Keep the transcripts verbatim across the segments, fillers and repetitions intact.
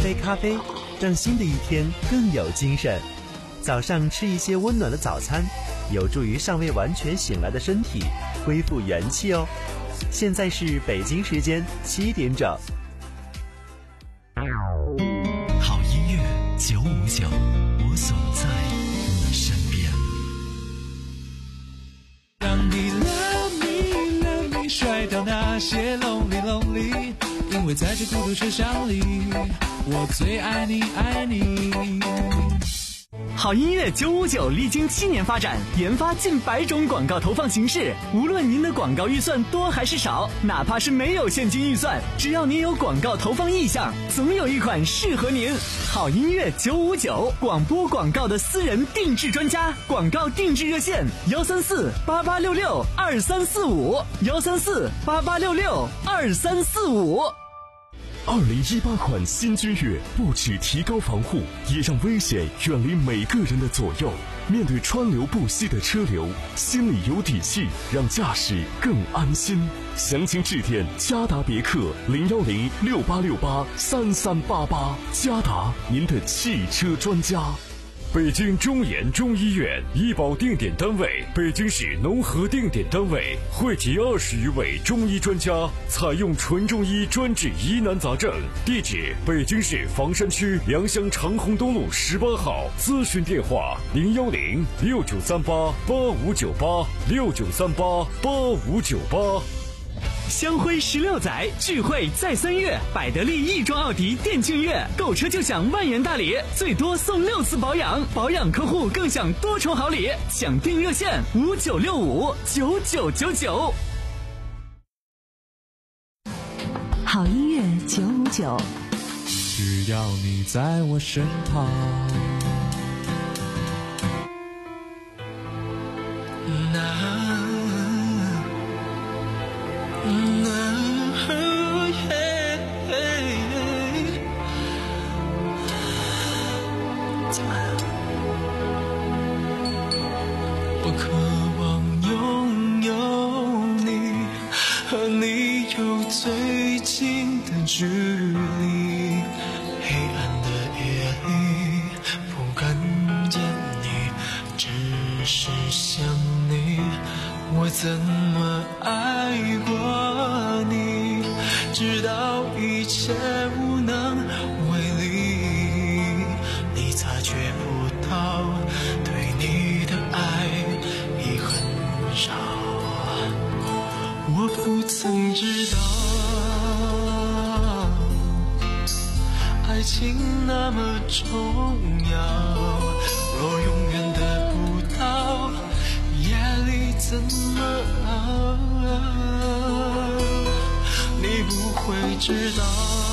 杯咖啡，让新的一天更有精神。早上吃一些温暖的早餐，有助于尚未完全醒来的身体恢复元气哦。现在是北京时间七点整。 好音乐九五九，我所在你身边。 让你 love me love me 甩掉那些 lonely lonely， 因为在这孤独车厢里，我最爱你爱你。 好音乐九五九历经七年发展，研发近百种广告投放形式。无论您的广告预算多还是少，哪怕是没有现金预算，只要您有广告投放意向，总有一款适合您。好音乐九五九，广播广告的私人定制专家，广告定制热线幺三四八八六六二三四五幺三四八八六六二三四五。 二零一八款新君越不只提高防护，也让危险远离每个人的左右。面对川流不息的车流，心里有底气，让驾驶更安心。详情致电嘉达别克零幺零六八六八三三八八，嘉达您的汽车专家。 北京中研中医院医保定点单位，北京市农合定点单位，汇集二十余位中医专家，采用纯中医专治疑难杂症。地址：北京市房山区良乡长虹东路十八号。咨询电话：零幺零六九三八八五九八六九三八八五九八。 香辉十六载，聚会在三月，百得利亦庄奥迪店庆月，购车就享万元大礼，最多送六次保养，保养客户更享多重好礼。抢订热线五九六五九九九九。 好音乐九五九， 只要你在我身旁。 我渴望拥有你，和你有最近的距离。黑暗的夜里，不敢见你，只是想你。我怎么爱过你，直到一切无能为力，你察觉不到对你的爱已很少。我不曾知道爱情那么重要，若永远得不到，夜里怎么熬？你不会知道，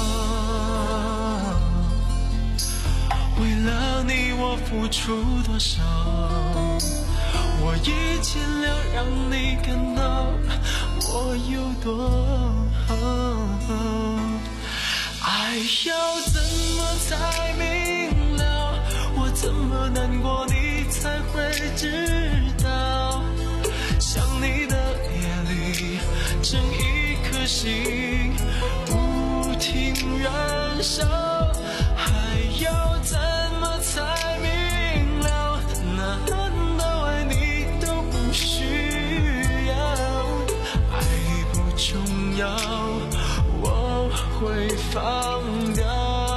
为了你我付出多少，我已尽量让你感到我有多好。爱要怎么才明了？我怎么难过你才会知道？想你的夜里，整一颗心不停燃烧。还要怎么才明了？难道爱你都不需要？爱不重要，我会放掉。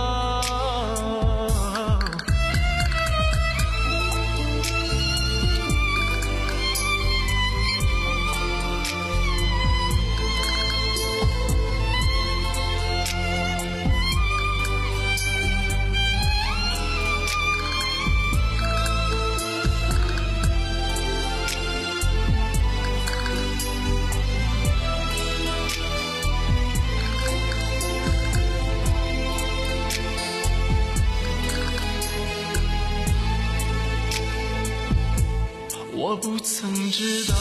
我不曾知道，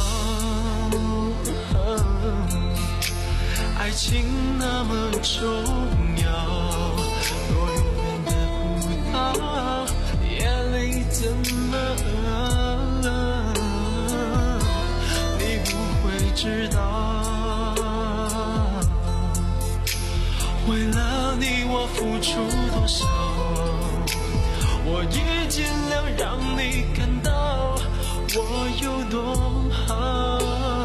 爱情那么重要，若永远得不到，夜里怎么熬？你不会知道，为了过你我付出多少，我也尽量让你感到我有多好。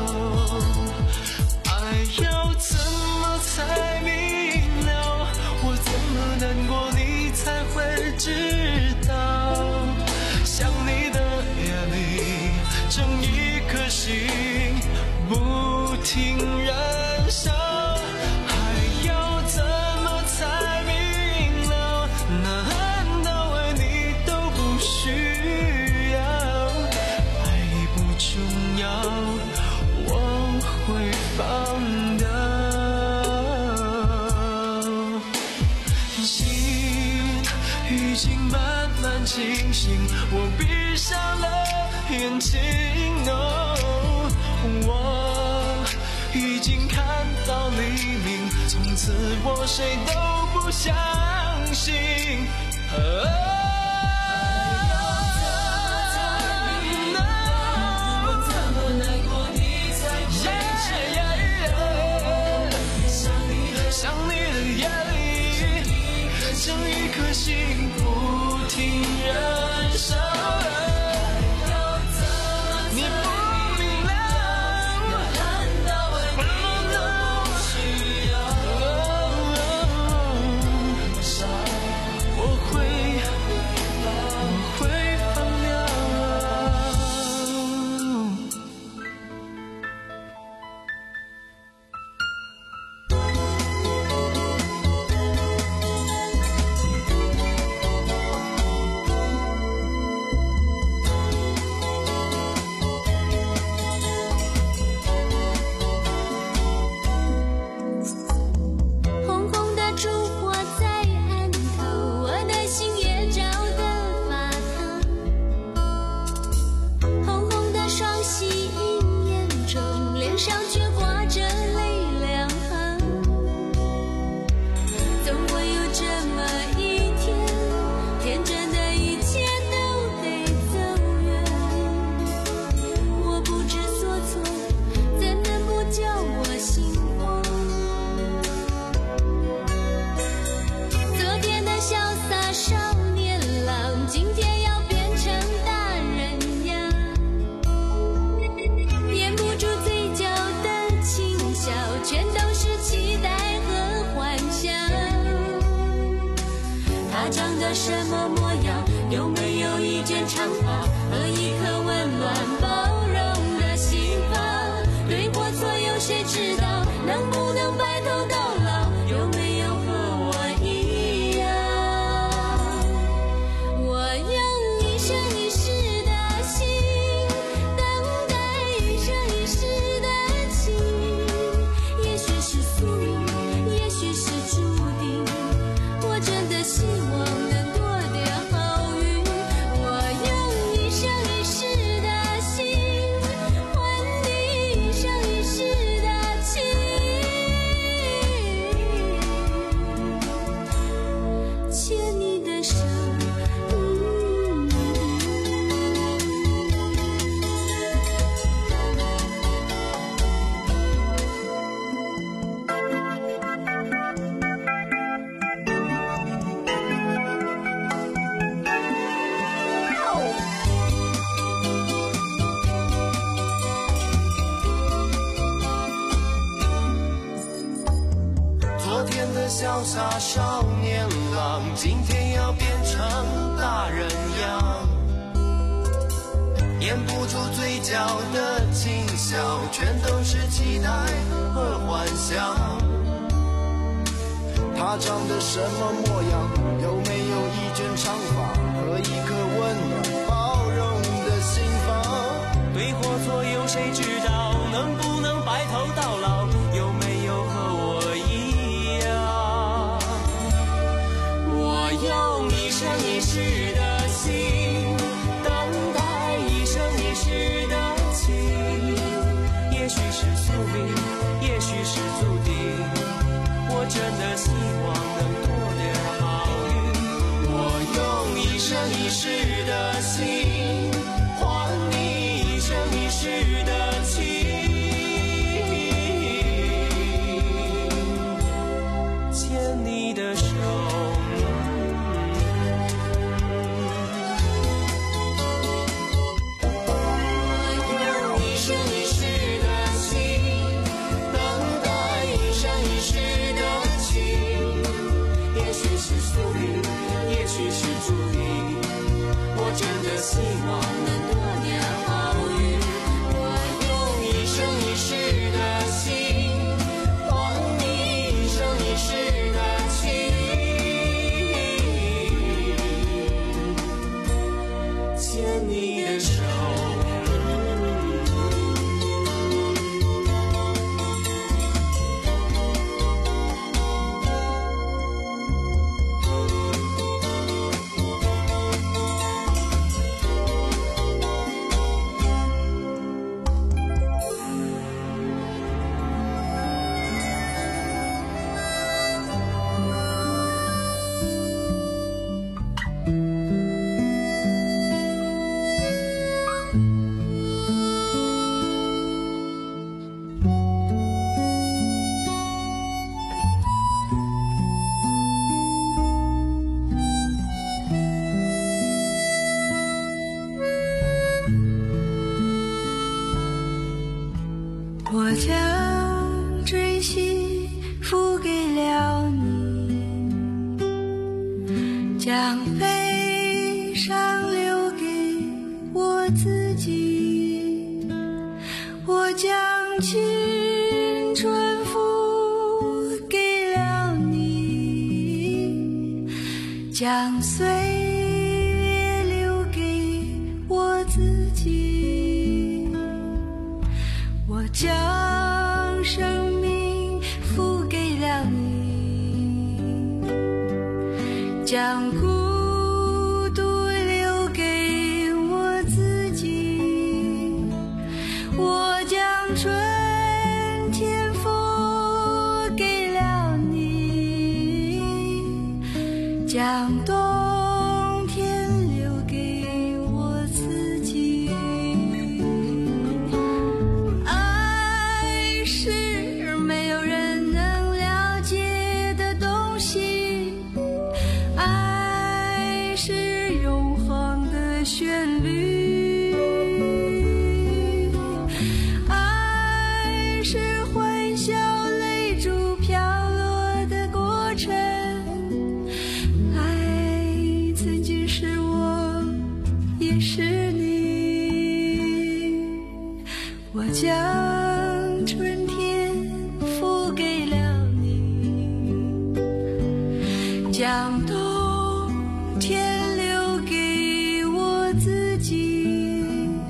爱要怎么才明了，我怎么难过你才会知道。想你的夜里，整一颗心不停燃烧。还要怎么才明了，难道爱你都不需要？爱已不重要，我会放掉。心已经慢慢清醒，我闭上了眼睛。哦，我已经看到黎明，从此我谁都不相信。啊整一颗心不停燃烧，你不明了，难道爱你都不需要？我会，我会放掉。 什么模样？有没有一件长发和一颗温暖包容的心房？对或错有谁知道？能不能白头到老？有没有和我一样？我用一生一世的心等待一生一世的情，也许是宿命，也许是注定，我真的希望潇洒少年郎，今天要变成大人样，掩不住嘴角的轻笑，全都是期待和幻想。他长得什么模样？有没有一卷长发和一颗温暖包容的心房？对或错有谁知道？能不能白头到老？有没有和我一样？我用一生一世的心等待一生一世的情，也许是宿命，也许是注定，我真的希望能多点好运。我用一生一世的心换你一生一世的情，牵你的手将悲伤留给我自己，我将青春付给了你，将岁月留给我自己，我将生命付给了你，将孤独留给我自己，我将春天付给了你，将冬天留给我自己。爱是没有人能了解的东西，爱是永恒的旋律，爱是欢笑泪珠飘落的过程，爱曾经是我也是你，我将春天付给了你，将冬天留给我自己，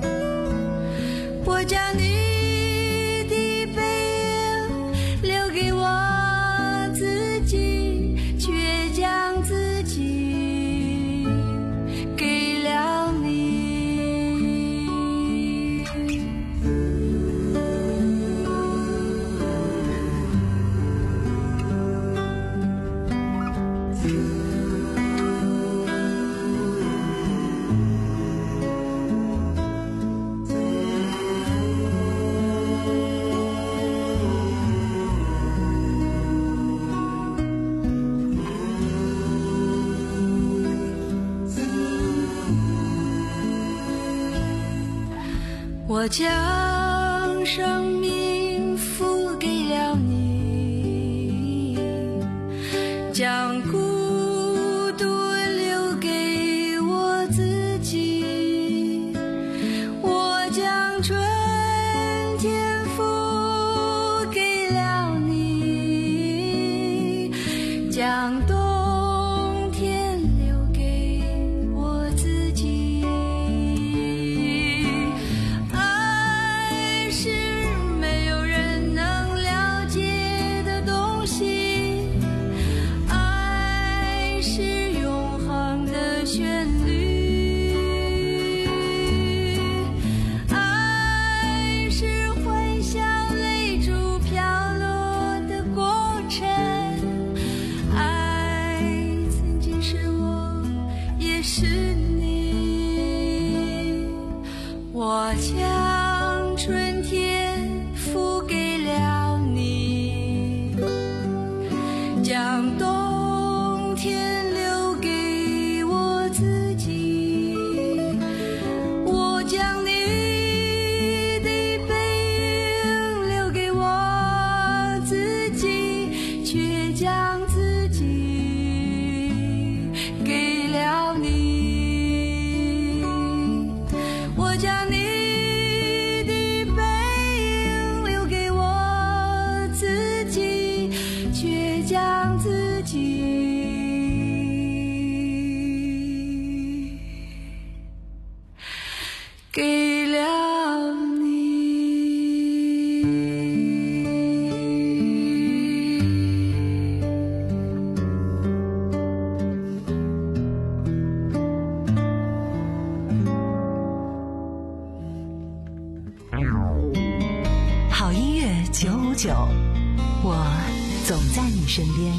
我将你的背影留给我自己，却将自己给了你。我将生命付给了你，将孤独留给我自己，我将春天付给了你，将冬天留给我自己。爱是没有人能了解的东西，爱是永恒的旋律，爱是欢笑泪珠飘落的过程，爱曾经是我也是你，我将春天付给了你，将冬天留给我自己，我将你的背影留给我自己，却将自己给了你，我将你的背影留给我自己，却将自己给了你。 好音乐九五九，我总在你身边。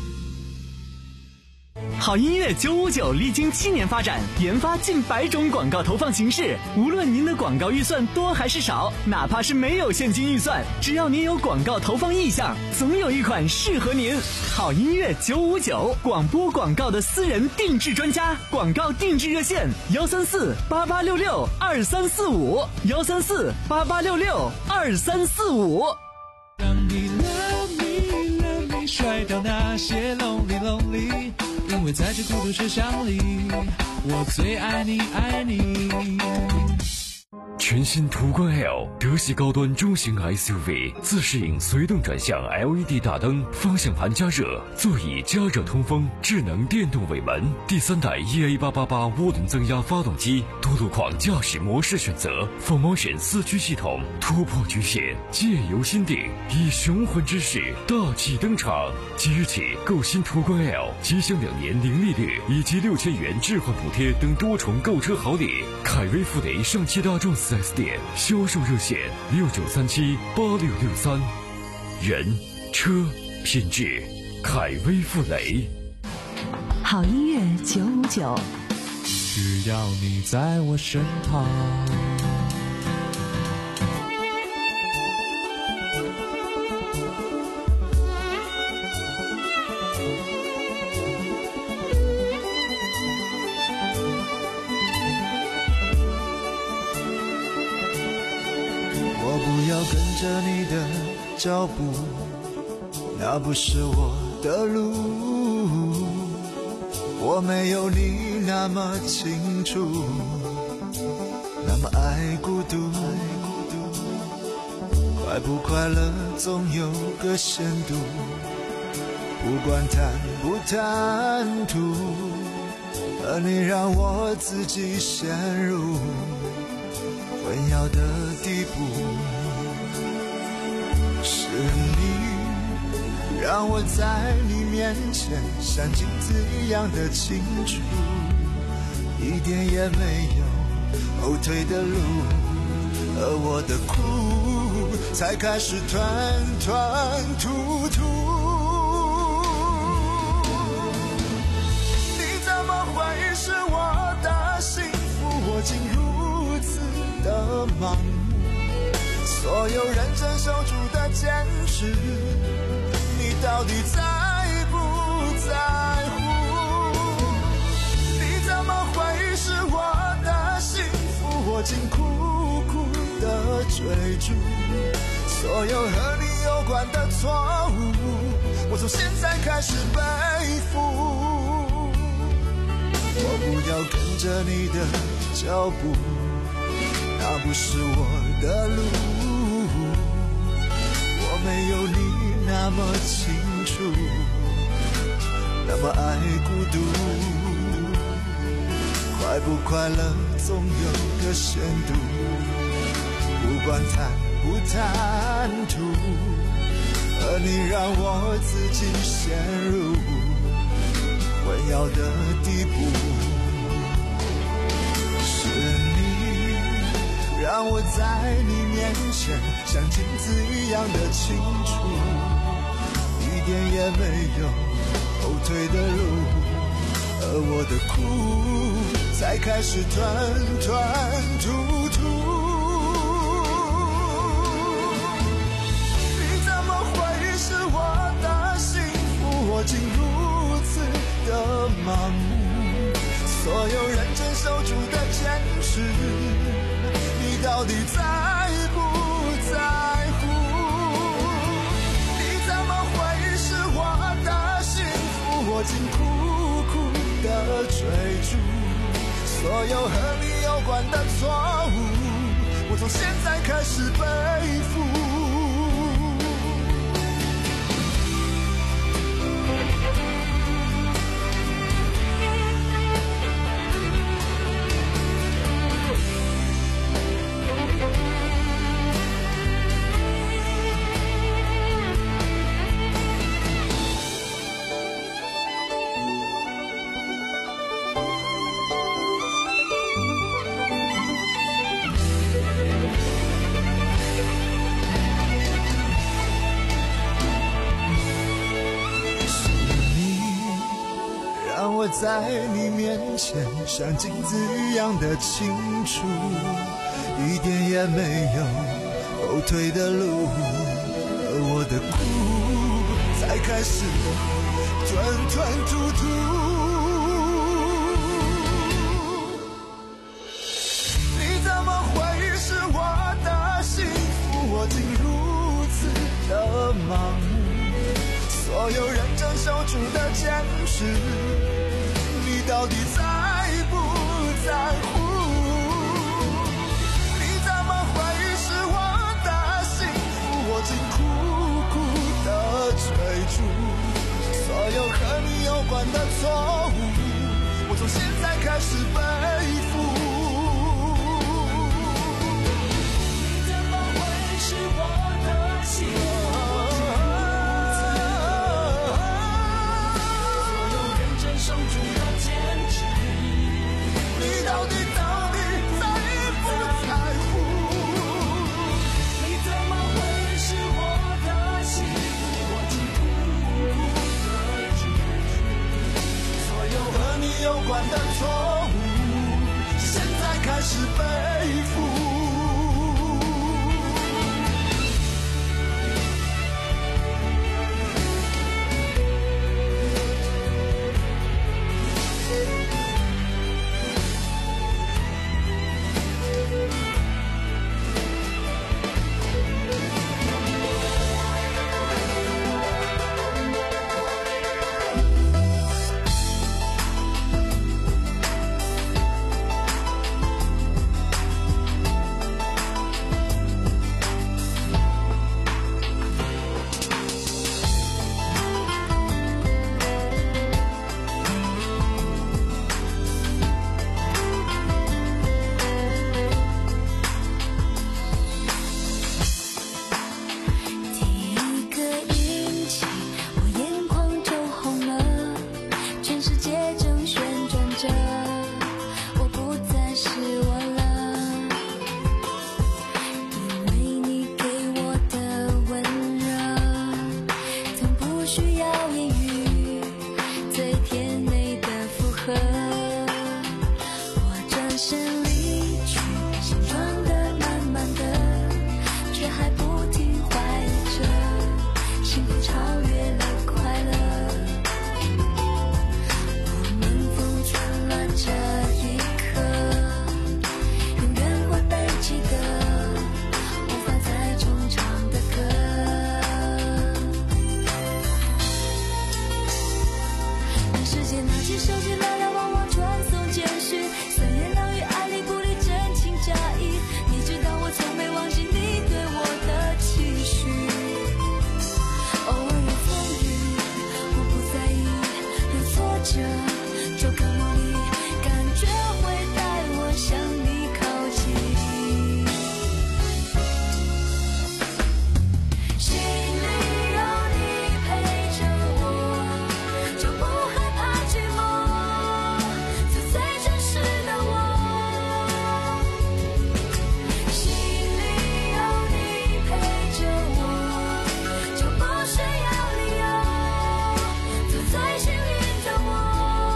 好音乐九五九历经七年发展，研发近百种广告投放形式。无论您的广告预算多还是少，哪怕是没有现金预算，只要您有广告投放意向，总有一款适合您。好音乐九五九，广播广告的私人定制专家，广告定制热线：幺三四八八六六二三四五，幺三四八八六六二三四五。 让你 love me love me 甩掉那些 lonely lonely。 因为在这孤独车厢里，我最爱你爱你。 全新途观 L 德系高端中型 S U V， 自适应随动转向 L E D 大灯，方向盘加热，座椅加热通风，智能电动尾门，第三代 E A 八八八涡轮增压发动机，多路况驾驶模式选择 ，Full Motion 四驱系统，突破局限，借由心定，以雄浑之势大气登场。即日起购新途观 L， 即享两年零利率以及六千元置换补贴等多重购车好礼。凯威富雷上汽大众四 S 店销售热线六九三七八六六三，人车品质，凯威富雷。 好音乐九五九， 只要你在我身旁。 我不要跟着你的脚步，那不是我的路。我没有你那么清楚，那么爱孤独。快不快乐总有个限度，不管谈不谈吐，而你让我自己陷入混淆的地步。是你让我在你面前像镜子一样的清楚，一点也没有后退的路，而我的苦才开始团团突突。你怎么会是我的幸福？我竟如此的盲目，所有人真守住的坚持，你到底在不在乎？你怎么会是我的幸福？我竟苦苦的追逐，所有和你有关的错误，我从现在开始背负。我不要跟着你的脚步，那不是我的路。我没有你那么清楚，那么爱孤独。快不快乐总有个限度，不管谈不谈吐，而你让我自己陷入混淆的地步。是你让我在你面前像镜子一样的清楚，一点也没有后退的路，而我的苦才开始团团突突。你怎么会是我的幸福？我竟如此的盲目，所有人真守住的坚持，你到底在不在乎？你怎么会是我的幸福？我竟苦苦的追逐，所有和你有关的错误，我从现在开始背负。我在你面前像镜子一样的清楚，一点也没有后退的路，而我的苦才开始团团突突。你怎么会是我的幸福？我竟如此的盲目，所有人真守住的坚持， 到底在不在乎？你怎么会是我的幸福？我竟苦苦的追逐所有和你有关的错误，我从现在开始背负。你怎么会是我的幸福？手中的坚持，你到底到底在不在乎？你怎么会是我的幸福？我竟苦苦的追逐所有和你有关的错误，现在开始背负。 最幸运的我。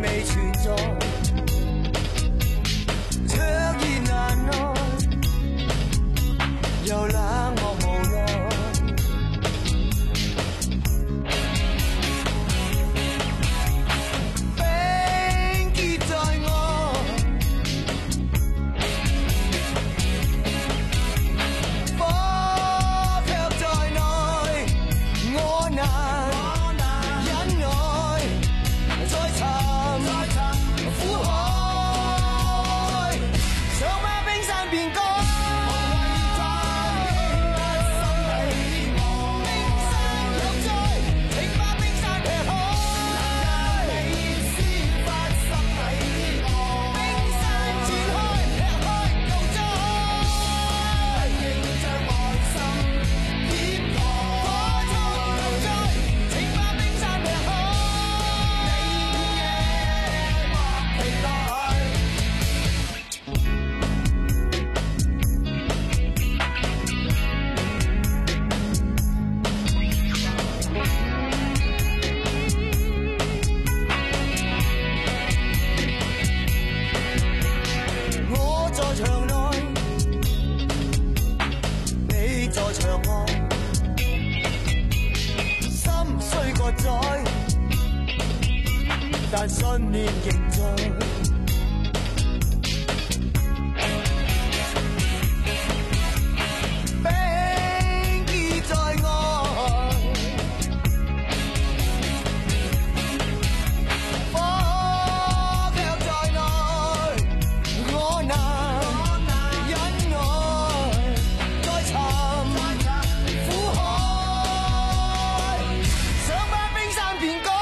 未存在，灼熱難耐，又冷漠無奈。冰結在我，火卻在內，我難忍耐，再尋苦海，想把冰山變高。但信念仍在，冰結在外，火卻在內，我難忍耐，再尋苦海，想把冰山變高。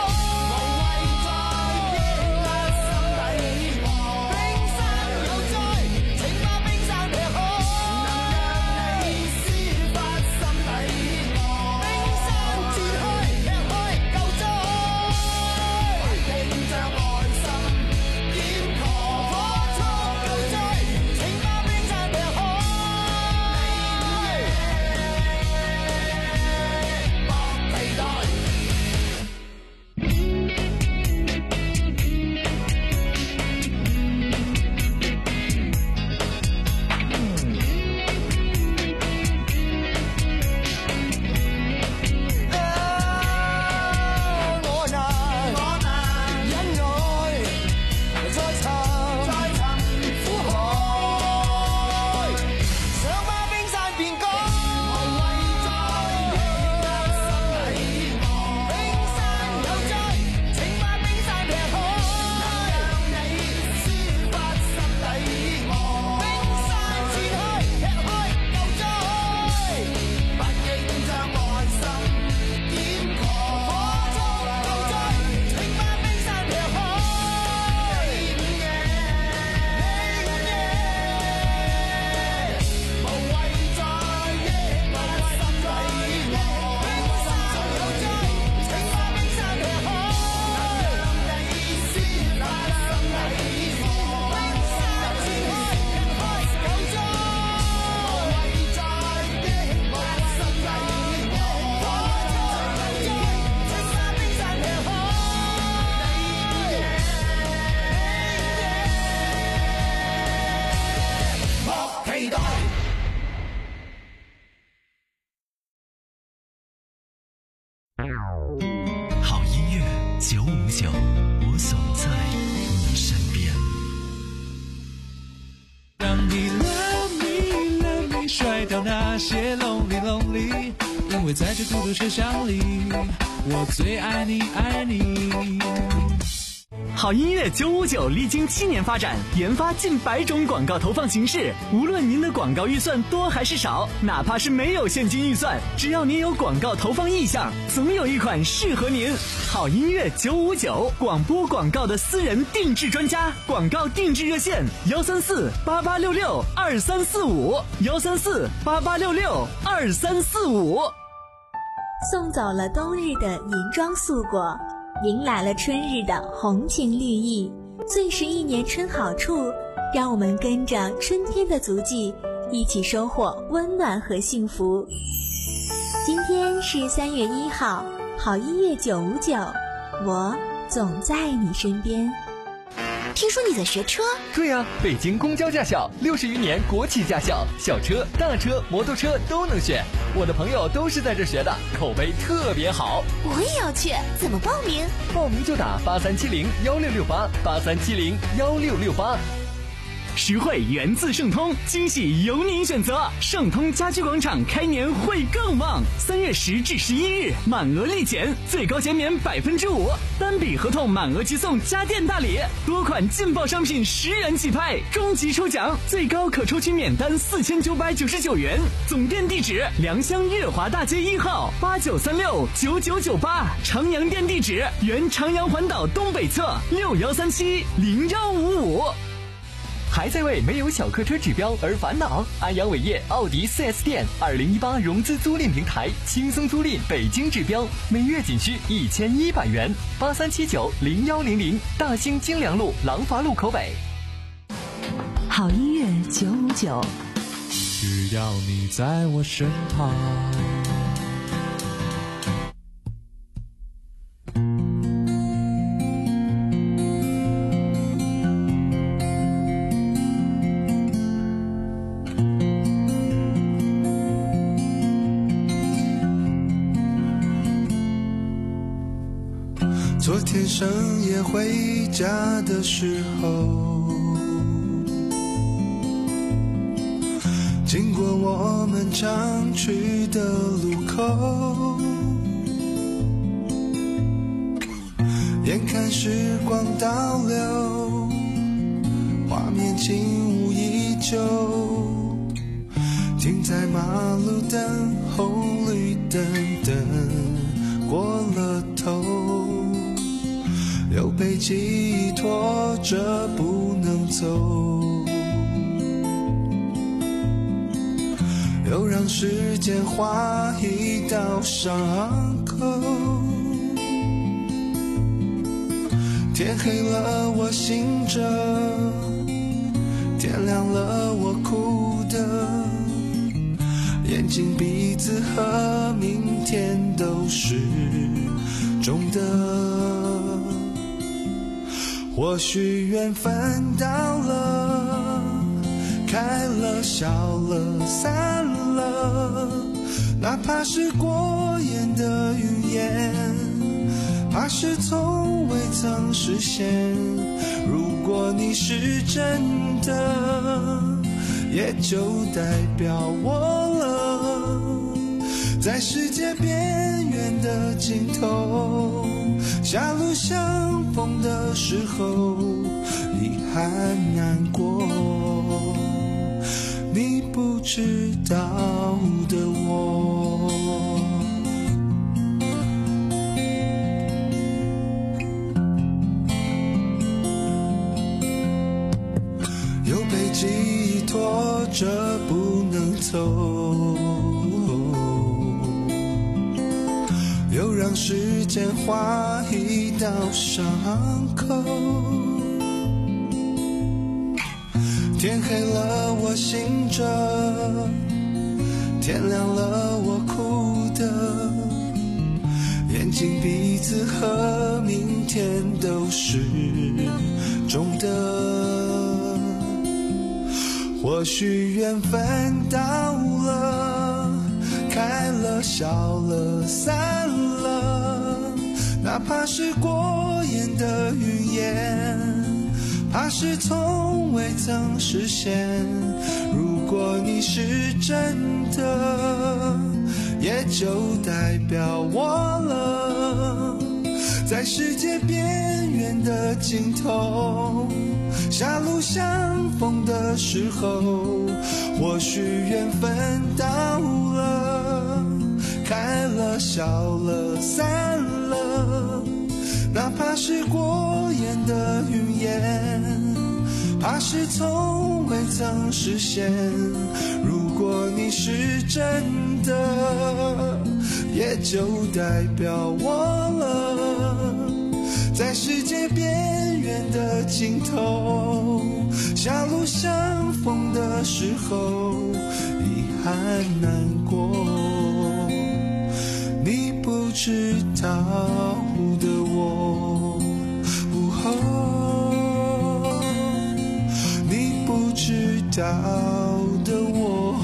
好音乐九五九，我总在你身边。 让你 love me love me 甩掉那些 lonely lonely， 因为在这孤独车厢里，我最爱你爱你。 好音乐九五九历经七年发展，研发近百种广告投放形式。无论您的广告预算多还是少，哪怕是没有现金预算，只要您有广告投放意向，总有一款适合您。好音乐九五九，广播广告的私人定制专家，广告定制热线：幺三四八八六六二三四五，幺三四八八六六二三四五。 送走了冬日的银装素裹，迎来了春日的红情绿意，最是一年春好处，让我们跟着春天的足迹，一起收获温暖和幸福。今天是三月一号，好音乐九五九，我总在你身边。 听说你在学车？ 对呀、啊，北京公交驾校，六十余年国企驾校，小车、大车、摩托车都能选。我的朋友都是在这学的，口碑特别好。 我也要去，怎么报名？ 报名就打八三七零幺六六八，八三七零幺六六八。 实惠源自盛通，惊喜由您选择。盛通家居广场开年会更旺，三月十至十一日满额立减，最高减免百分之五，单笔合同满额即送家电大礼，多款劲爆商品十元起拍，终极抽奖最高可抽取免单四千九百九十九元。总店地址：良乡月华大街一号八九三六九九九八，长阳店地址：原长阳环岛东北侧六幺三七零幺五五。 还在为没有小客车指标而烦恼？安阳伟业奥迪 四 S 店二零一八融资租赁平台，轻松租赁北京指标，每月仅需一千一百元。八三七九零幺零零，大兴京良路廊坊路口北。 好音乐九五九， 只要你在我身旁。 昨天深夜回家的时候，经过我们常去的路口，眼看时光倒流，画面轻无依旧，停在马路等红绿灯，等过了头，又被记忆拖着不能走，又让时间划一道伤口。天黑了我醒着，天亮了我哭的，眼睛鼻子和明天都是肿的。或许缘分到了，开了笑了散了，哪怕是过眼的云烟，怕是从未曾实现。如果你是真的，也就代表我了，在世界边缘的尽头，狭路相逢的时候，遗憾难过，你不知道的我。又被记忆拖着不能走，又让时间划一道伤口。天黑了我醒着，天亮了我哭的，眼睛鼻子和明天都是肿的。或许缘分到了，开了笑了散了，哪怕是过眼的云烟，怕是从未曾实现。如果你是真的，也就代表我了，在世界边缘的尽头，狭路相逢的时候，或许缘分到了，开了笑了散了，哪怕是过眼的云烟，怕是从未曾实现。如果你是真的，也就代表我了，在世界边缘的尽头，狭路相逢的时候，遗憾难过，你不知道的我。哦倒的我。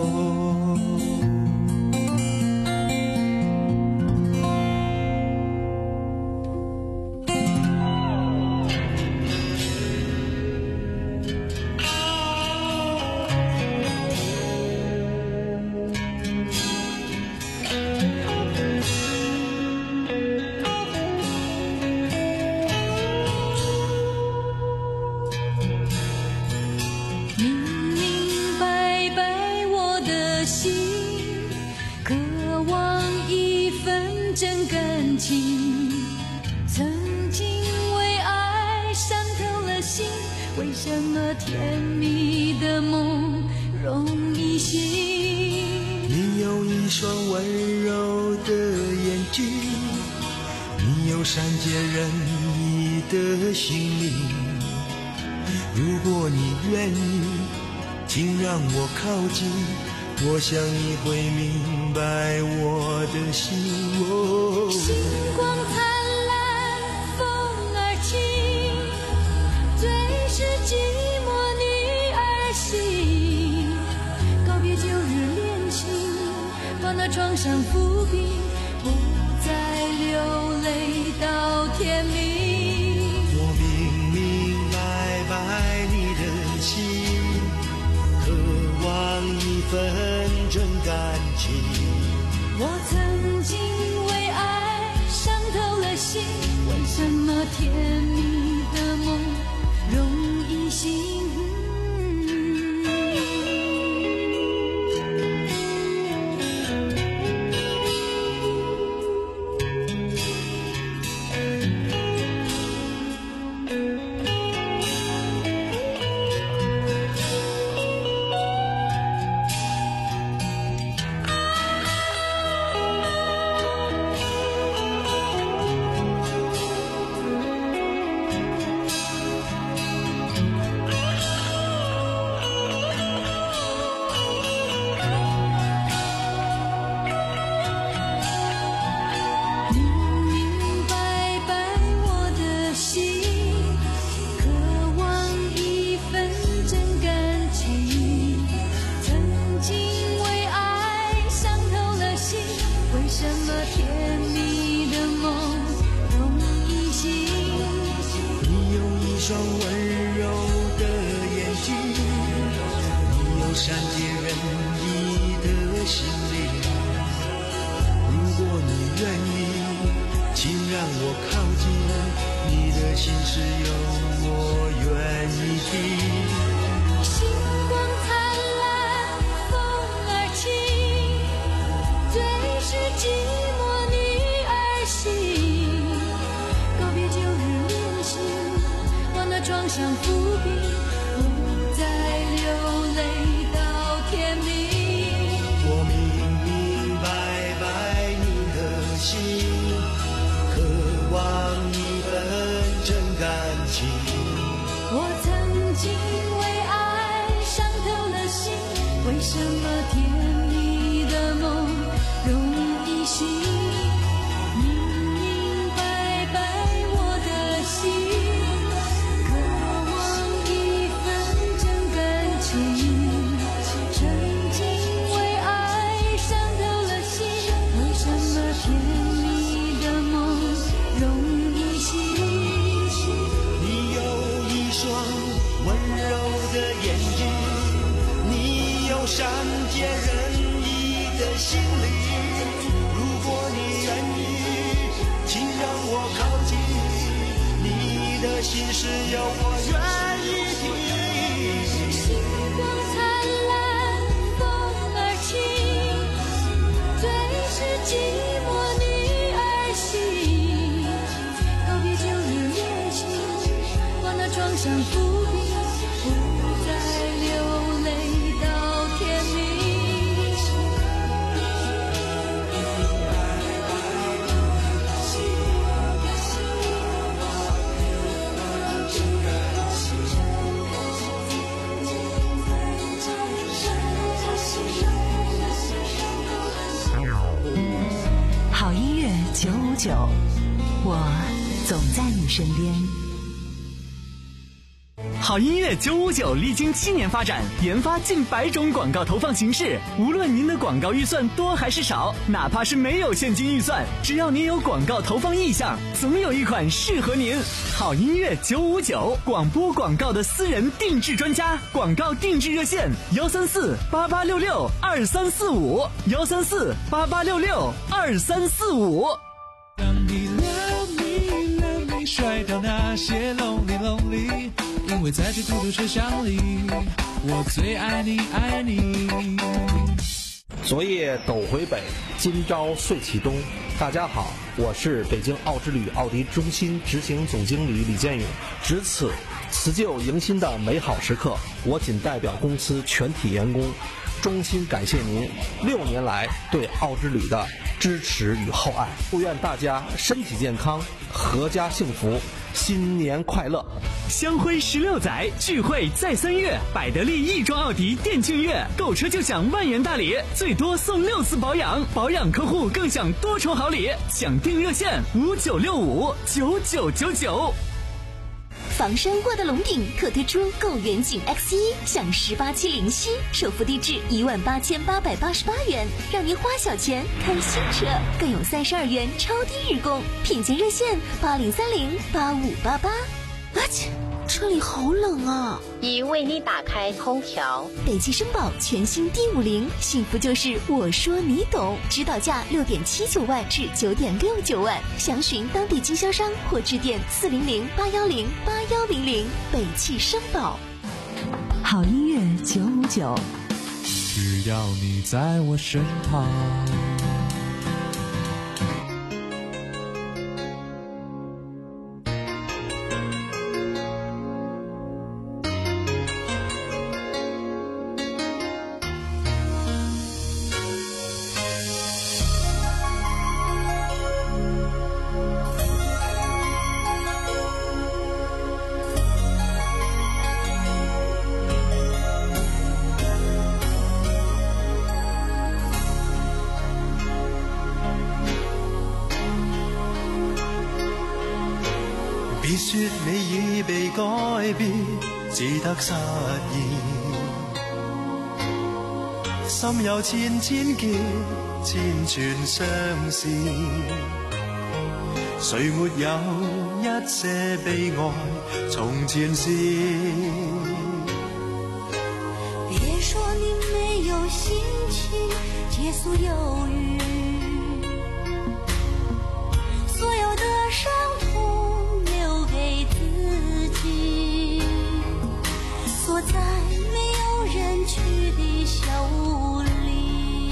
为什么甜蜜的梦容易醒？ 你有一双温柔的眼睛，你有善解人意的心灵。如果你愿意，请让我靠近，我想你会明白我的心。哦， 星光灿烂，风儿轻，最是寂寞女儿心。告别旧日恋情，把那创伤抚平，不再流泪到天明。 我明明白白你的心，渴望一份真感情。 我曾经为爱伤透了心，为什么甜蜜的梦容易醒？ 双温柔的眼睛，你有善解人意的心灵。如果你愿意，请让我靠近，你的心事有我愿意听。 星光灿烂，风儿轻，最是寂寞女儿心。告别旧日恋情，把那创伤抚平，不再流泪到天明。 我明明白白你的心，渴望一份真感情。 我曾经为爱伤透了心，为什么甜蜜的梦容易醒？明明白白我的心，渴望一份真感情。曾经为爱伤透了心，为什么甜蜜的梦容易醒？ 你有一双温柔的眼睛，你有善解人意的心灵。如果你愿意，请让我靠近，你的心事有我愿意听。 星光灿烂，风儿轻，最是寂寞女儿心。告别旧日恋情，把那创伤抚平，不再流泪到天明。 好音乐九五九，我总在你身边。 好音乐九五九历经七年发展，研发近百种广告投放形式。无论您的广告预算多还是少，哪怕是没有现金预算，只要您有广告投放意向，总有一款适合您。好音乐九五九，广播广告的私人定制专家，广告定制热线：幺三四八八六六二三四五，幺三四八八六六二三四五。 让你 love me love me 甩掉那些 lonely lonely， 因为在这孤独车厢里，我最爱你爱你。 昨夜斗回北，今朝睡启东。大家好，我是北京奥之旅奥迪中心执行总经理李建勇。值此辞旧迎新的美好时刻，我仅代表公司全体员工衷心感谢您六年来对奥之旅的支持与厚爱，祝愿大家身体健康，阖家幸福，新年快乐！ 香辉十六载，聚会再三月，百得利亦庄奥迪店庆月，购车就享万元大礼，最多送六次保养，保养客户更享多重好礼，抢订热线五九六五九九九九。 房山挂的龙顶特推出购远景 X 一，享十八期零息，首付低至一万八千八百八十八元，让您花小钱看新车，更有三十二元超低日供，品鉴热线八零三零八五八八。啊切，车里好冷啊！ 已为你打开空调。 北汽绅宝全新 D 五零，幸福就是我说你懂，指导价六点七九万至九点六九万，详询当地经销商或致电四零零八幺零八幺零零。北汽绅宝。 好音乐九五九， 只要你在我身旁。 别说你已被改变，只得失言。心有千千结，千串相思。谁没有一些悲哀？从前事。 别说你没有心情结束忧郁，所有的伤痛留给自己，锁在没有人去的小屋里。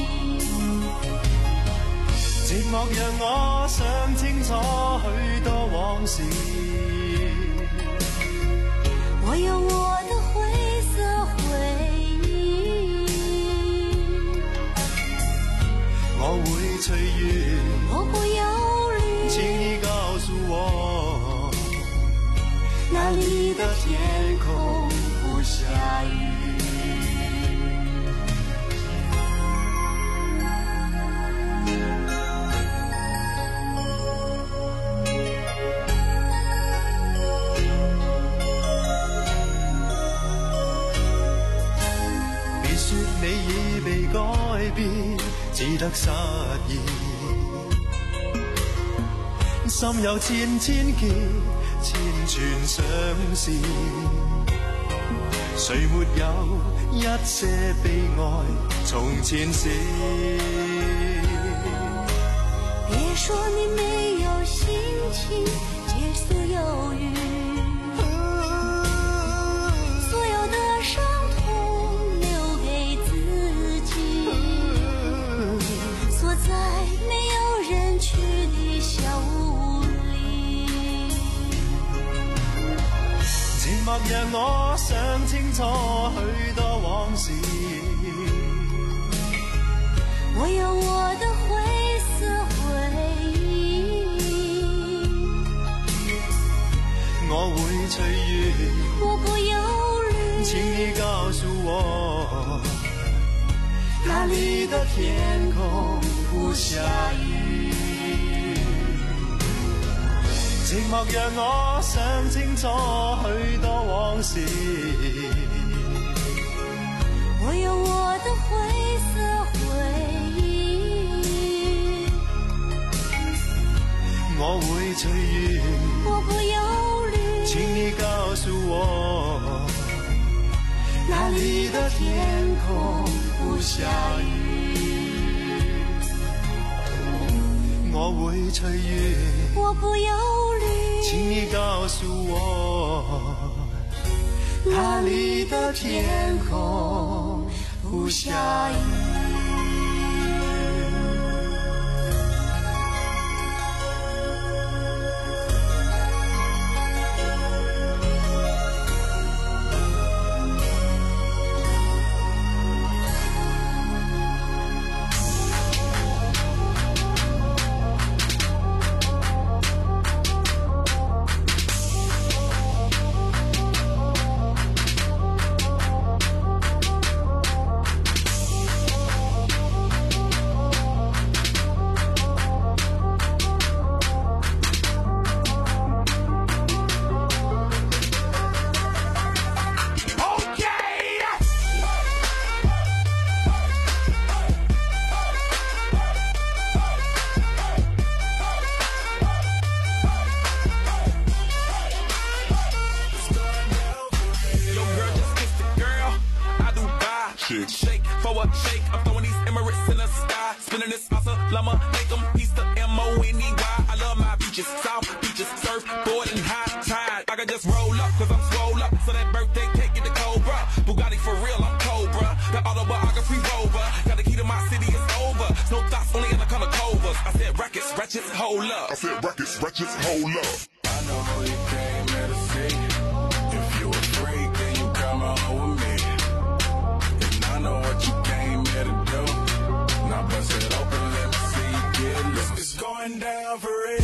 寂寞让我想清楚许多往事， 我有我的灰色回忆， 我会随缘， 我不忧虑， 请你告诉我，那里的天空不下雨。别说你已被改變，只得失言。心有千千結，千串相思。誰沒有一些悲哀？從前事。 别说你没有心情结束忧郁，所有的伤痛留给自己，锁在没有人去的小屋里。 寂寞讓我想清楚許多往事， 我有我的灰色回忆， 我會隨緣， 我不憂慮， 請你告訴我，那裡的天空不下雨。 寂寞讓我想清楚許多往事。 我有我的灰色回憶， 我會隨緣， 我不憂慮， 請你告訴我，哪裏的天空不下雨。我會隨緣， 我不憂慮， 請你告訴我，哪裏的天空不下雨。 Shake for a shake, I'm throwing these Emirates in the sky, spinning this awesome llama, make them piece the M O N E Y. I love my beaches, south beaches, surfboard and high tide. I can just roll up, cause I'm swole up, so that birthday cake get the Cobra. Bugatti for real, I'm Cobra, the autobiography rover. Got the key to my city, it's over. No thoughts, only in the color covers. I said rackets, ratchets, hold up. I said rackets, ratchets, hold up. I know who you came here to see. If you a freak, then you come on with me. I know what you came here to do. Now bust it open, let me see you get loose. It's going down for real.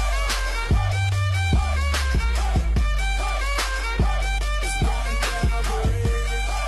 It's going down for real.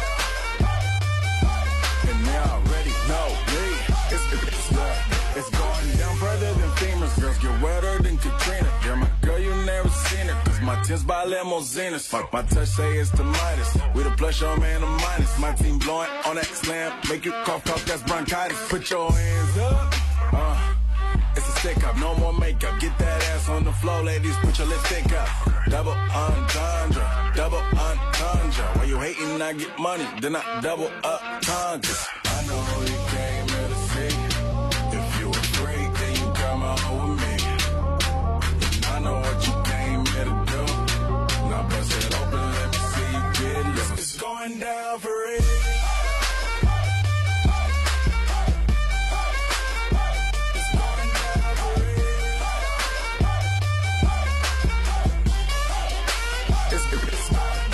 And they already know me. It's, it's, what? It's going down further than femurs. Girls get wetter than Katrina. You're my girl, you never seen her. Cause my tins by limousines. Fuck my touch, say it's the Midas. We the plus, your man, the minus. My team blowing on that slam. Make you cough, cough, that's bronchitis. Put your hands up. Uh, it's a stick up, no more makeup. Get that ass on the floor, ladies. Put your lipstick up. Double entendre, double entendre. While you hating, I get money. Then I double up congas. I know who you came here to see. If you a freak, then you come on with me. And I know what you came here to do. Now bust it open, let me see you get loose. It's going down for real. It's going down for real. It's, it's, it's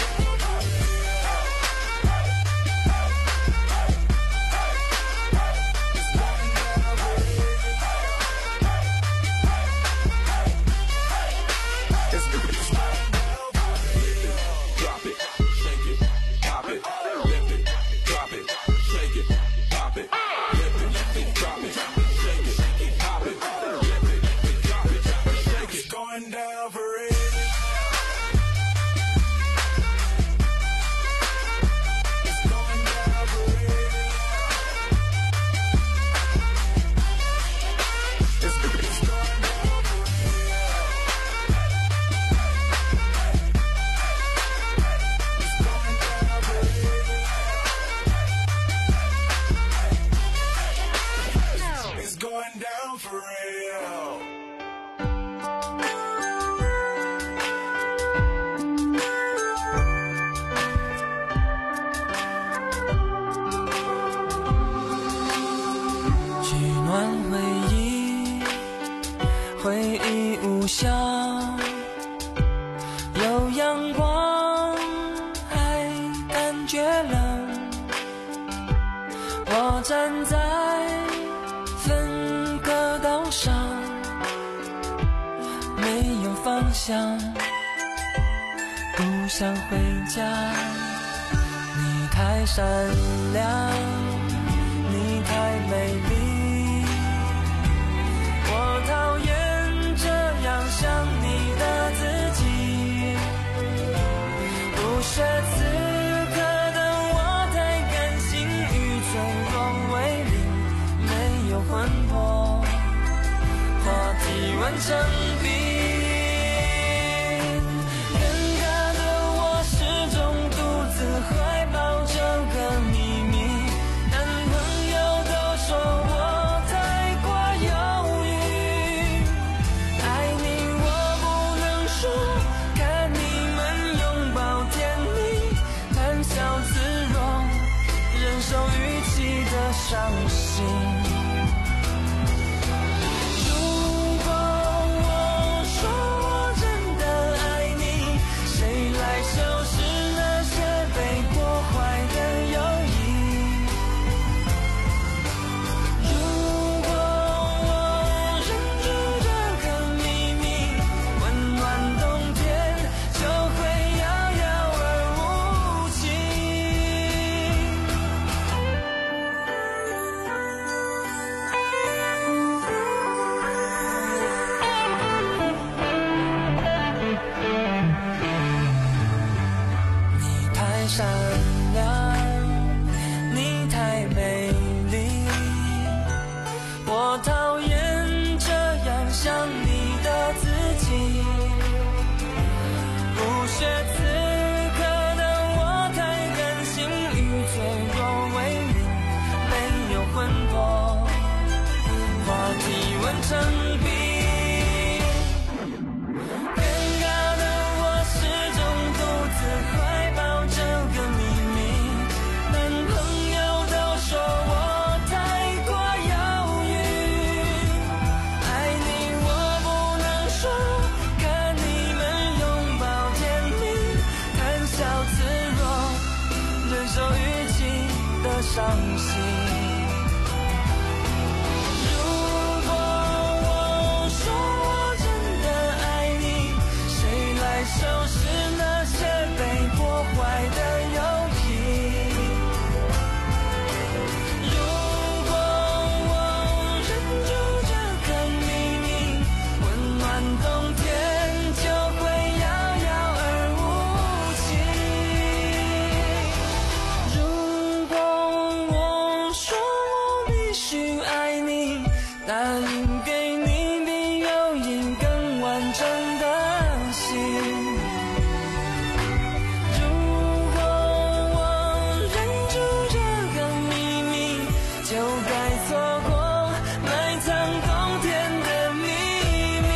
不想回家，你太善良，你太美丽，我讨厌这样想你的太善良，你太美丽，我讨厌这样想你的自己。不屑此刻的我太甘心与脆弱为邻，没有魂魄，话题完成冰。伤心。如果我说我真的爱你，谁来收拾那些被破坏的友谊？如果我忍住这个秘密，温暖冬天就会遥遥而无期。如果答应给你比友谊更完整的心。如果我忍住这个秘密，就该错过埋藏冬天的秘密。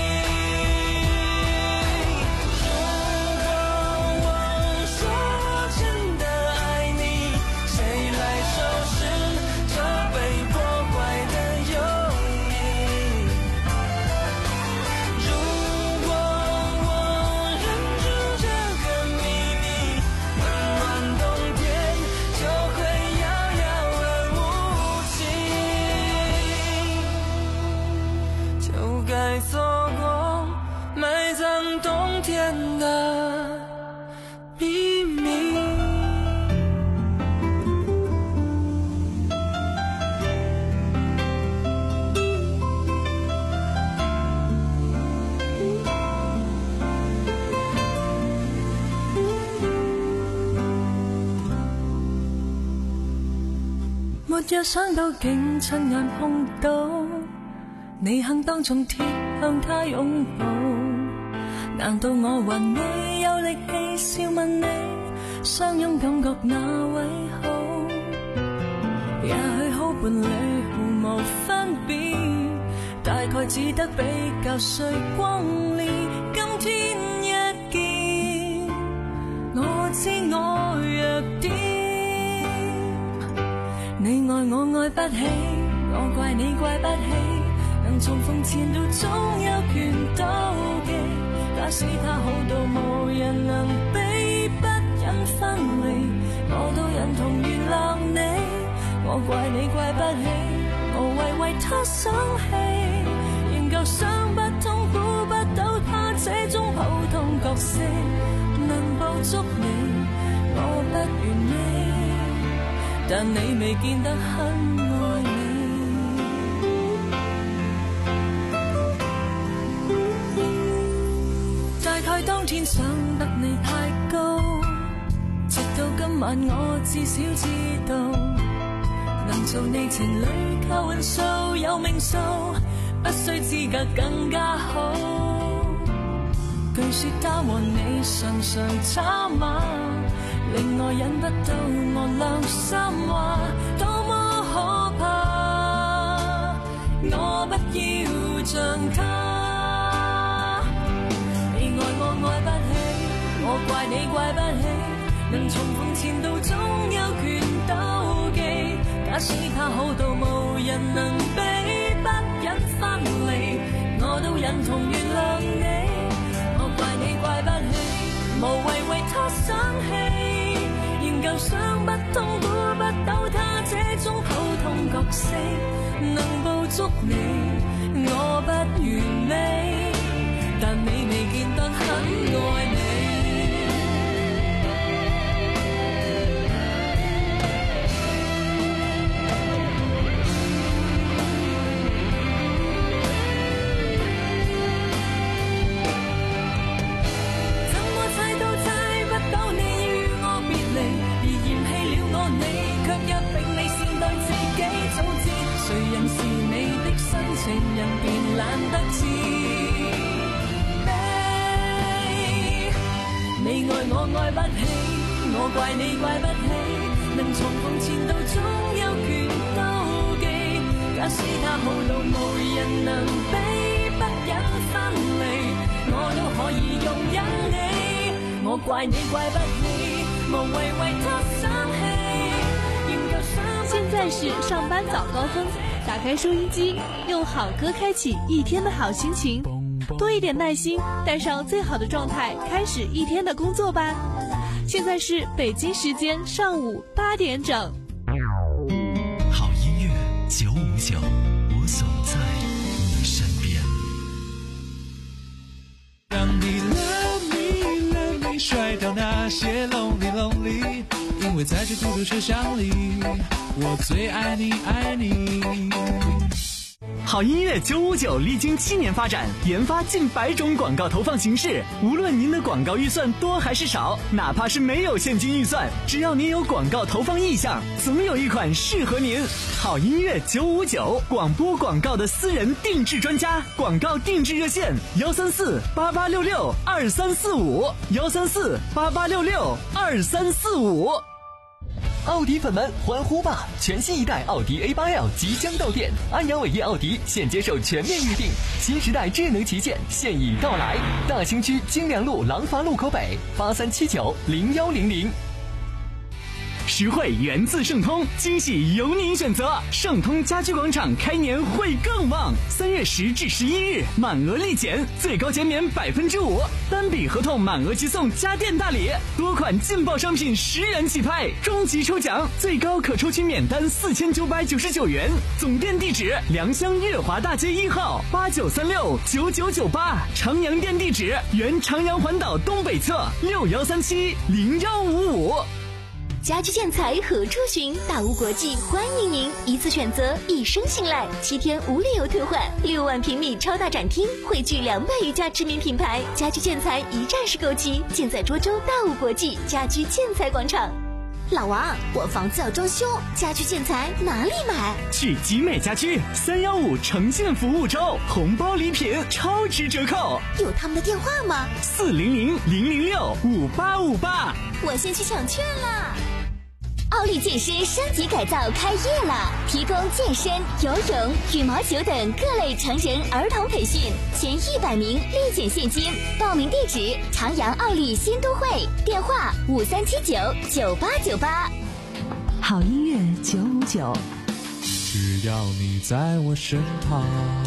如果我说我真的爱你，谁来收拾这被破坏的友谊？该错过埋葬冬天的秘密。 沒有想到竟親眼碰到你肯當眾貼向他擁抱，難道我還未有力氣笑問你相擁感覺哪位好？也許好伴侶互無分別，大概只得比較誰轟烈。今天一見，我知我弱點，你愛我愛不起，我怪你怪不起。能重逢前度總有權妒忌，假使他好到無人能比，不忍分離，我都忍痛原諒你。我怪你怪不起，無謂為他生氣，仍舊想不通估不到他這種普通角色能捕捉你。我不完美，但你未見得很愛你。當天想得你太高，直到今晚我至少知道，能做你情侶靠運數有命數，不需資格更加好。據說他和你常常差碼，令我忍不到我良心話，多麼可怕，我不要像他。我愛不起，我怪你怪不起，能重逢前度總有權妒忌，假使他好到無人能比，不忍分離，我都忍痛原諒你。我怪你怪不起，無謂為他生氣，仍舊想不通估不到他這種普通角色能捕捉你。我不完美，但你未見得很愛你。怎麼猜都猜不到你與我別離， 愛不起，我怪你怪不起，能重逢前度總有權妒忌。假使他好到無人能比，不忍分離，我都可以容忍你。我怪你怪不起，無謂為他生氣，仍舊想。 現在是上班早高峰，打開收音機，用好歌開啟一天的好心情，多一點耐心，帶上最好的狀態，開始一天的工作吧。現在是北京時間上午八點整。 好音樂九五九，我總在你身邊。 讓你 love me love me 甩掉那些 lonely lonely， 因為在這孤獨車廂裡，我最愛你愛你。 好音樂九五九歷經七年發展，研發近百種廣告投放形式。無論您的廣告預算多還是少，哪怕是沒有現金預算，只要您有廣告投放意向，總有一款適合您。好音樂九五九，廣播廣告的私人定制專家，廣告定制熱線：幺三四八八六六二三四五，幺三四八八六六二三四五。 奥迪粉们欢呼吧！全新一代奥迪 A 八 L 即将到店，安阳伟业奥迪现接受全面预定，新时代智能旗舰现已到来。大兴区金良路廊坊路口北，八三七九零幺零零。 实惠源自盛通，惊喜由您选择。盛通家居广场开年会更旺，三月十至十一日满额立减，最高减免百分之五，单笔合同满额即送家电大礼，多款劲爆商品十元起拍，终极抽奖最高可抽取免单四千九百九十九元。总店地址：良乡悦华大街一号八九三六九九九八，长阳店地址：原长阳环岛东北侧六幺三七零幺五五。 家居建材何处寻？大屋国际欢迎您，一次选择，一生信赖，七天无理由退换，六万平米超大展厅，汇聚两百余家知名品牌，家居建材一站式购齐，尽在涿州大屋国际家居建材广场。老王，我房子要装修，家居建材哪里买？ 去集美家居，三幺五诚信服务周，红包礼品超值折扣。 有他们的电话吗？ 四零零零零六五八五八。 我先去抢券啦。奥利健身升级改造开业了，提供健身、游泳、羽毛球等各类成人儿童培训，前一百名立减现金。报名地址：长阳奥利新都会，电话五三七九九八九八。 好音乐九五九， 只要你在我身旁。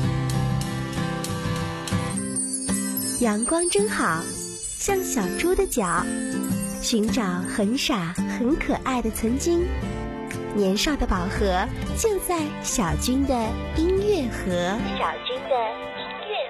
阳光真好，像小猪的脚。寻找很傻很可爱的曾经，年少的宝盒就在小军的音乐盒。小军的音乐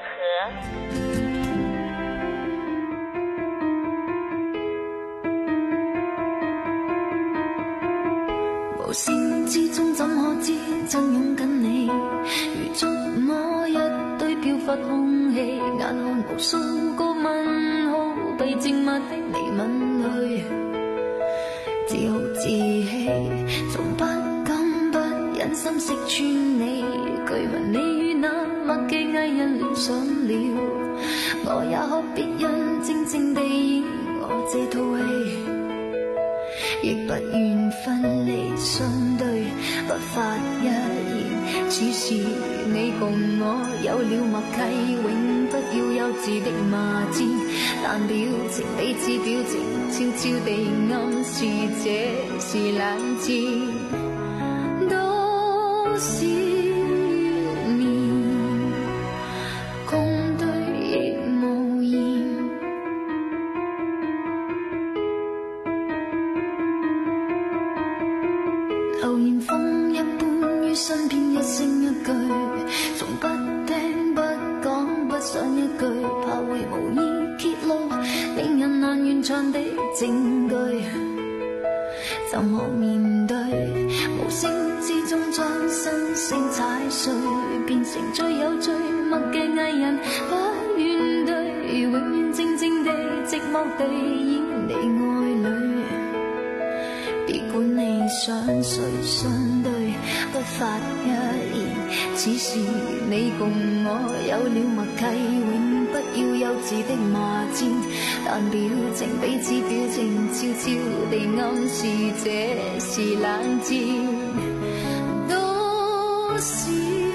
盒。無聲之中怎可知真擁緊你，如觸摸一堆飄忽空氣，眼看無數個問號被靜默的你吻去，自豪自棄，從不敢不忍心識穿你，據聞你與那默嘅藝人戀上了，我也學別人靜靜地演我這套戲，亦不願分離相對，不發一言，此時你共我有了默契，永不要幼稚的罵戰，但表情彼此表情悄悄地暗示這是冷戰，多少年共對亦無言，流言風一般於身邊一聲一句，從不聽不講不想一句，怕會無意揭露令人難完場的證據，怎麼面對？無聲之中將心聲踩碎，變成最有最默嘅藝人，不願對，永遠靜靜地寂寞地演你愛侶，別管你想誰相對，不發一言，此時你共我有了默契，永不要幼稚的罵戰，但表情彼此表情悄悄地暗示這是冷戰。多少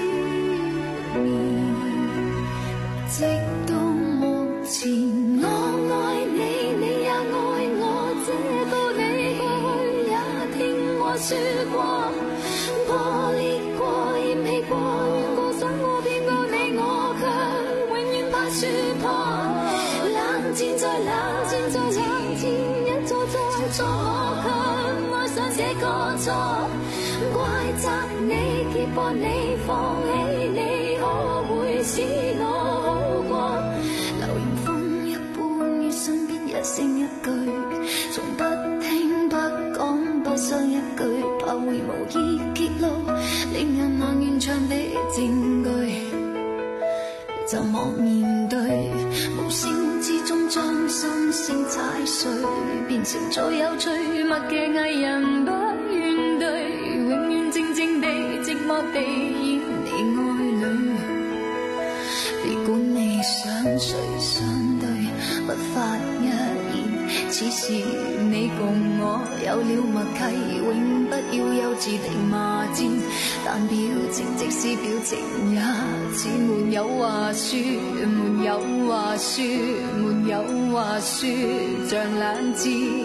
年，直到目前，我愛你，你也愛我，這道理過去也聽我說過，破裂過，嫌棄過，怨過，想過，騙過你，我卻永遠怕說破。冷戰再冷戰再冷戰，一錯再錯，我卻愛上這個錯。怪責你，揭破你，放棄你，可會使我好過？流言風一般於身邊，一聲一句，從不聽不講不傷一句，怕會無意揭露令人難完場的證據。就莫面對，無聲之中將心聲踩碎，變成最有趣默嘅藝人不怨對，永遠靜靜地寂寞地演你愛侶。別管你想誰相對，不發一言，此時你共我有了默契，永不要幼稚的罵戰，但表情即使表情也似沒有話說，沒有話說，沒有話說，像冷戰。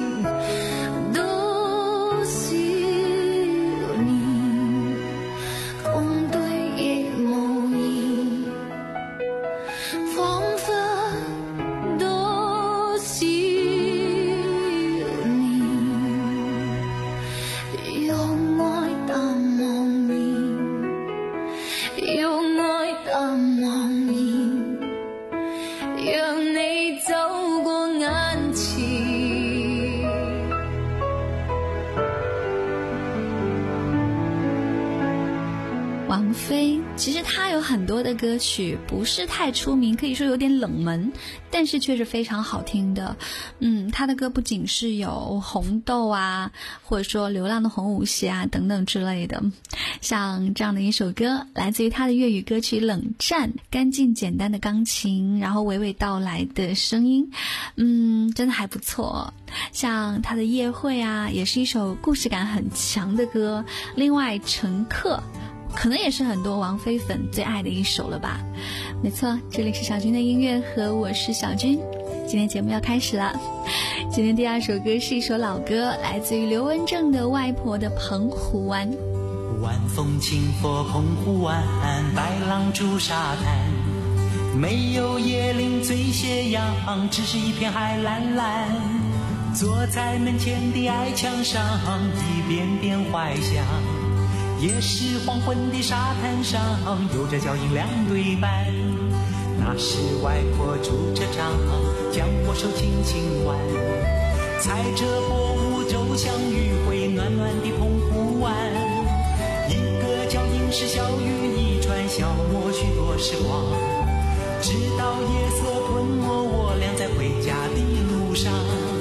多少年，共對亦無言，彷彿多少用愛淡忘面，用愛淡忘面，讓你走過眼前。王菲其实她有很多的歌曲不是太出名，可以说有点冷门，但是却是非常好听的。嗯，她的歌不仅是有红豆啊，或者说流浪的红舞鞋啊等等之类的。像这样的一首歌，来自于她的粤语歌曲《冷战》，干净简单的钢琴，然后娓娓道来的声音，嗯，真的还不错。像她的《夜会》啊，也是一首故事感很强的歌。另外，《乘客》可能也是很多王菲粉最爱的一首了吧。没错，这里是小军的音乐盒，我是小军。今天节目要开始了，今天第二首歌是一首老歌，来自于刘文正的《外婆的澎湖湾》。 晚风轻拂澎湖湾，白浪逐沙滩，没有椰林醉斜阳，只是一片海蓝蓝。坐在门前的矮墙上，一遍遍怀想，也是黄昏的沙滩上，有着脚印两对半。那是外婆拄着杖，将我手轻轻挽，踩着薄雾走向余晖暖暖的澎湖湾。一个脚印是小雨一串，消磨许多时光，直到夜色吞没我俩在回家的路上。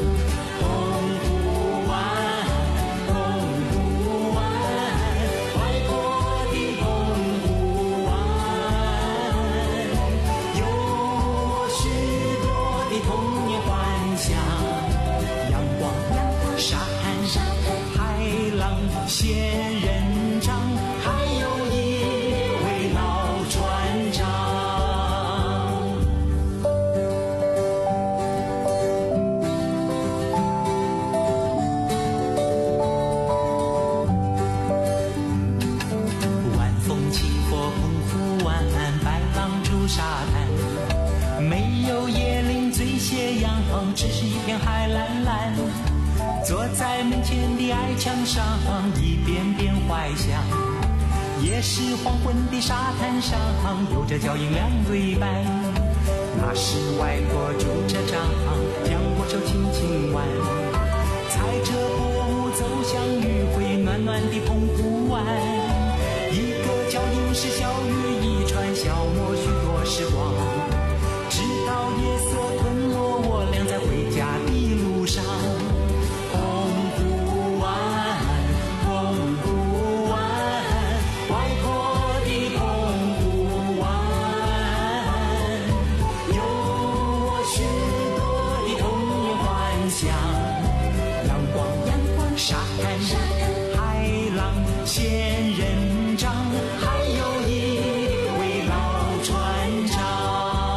仙人掌，还有一位老船长。晚风轻拂澎湖湾，白浪逐沙滩，没有椰林醉斜阳，只是一片海蓝蓝。坐在门前的矮墙上，一遍遍怀想，也是黄昏的沙滩上，有着脚印两对半。那是外婆拄着杖，将我手轻轻挽，踩着薄雾走向余晖暖暖的澎湖湾。一个脚印是小雨一串，消磨许多时光，直到夜色吞没我俩在回家的路上。有海浪仙人掌，还有一位老船长。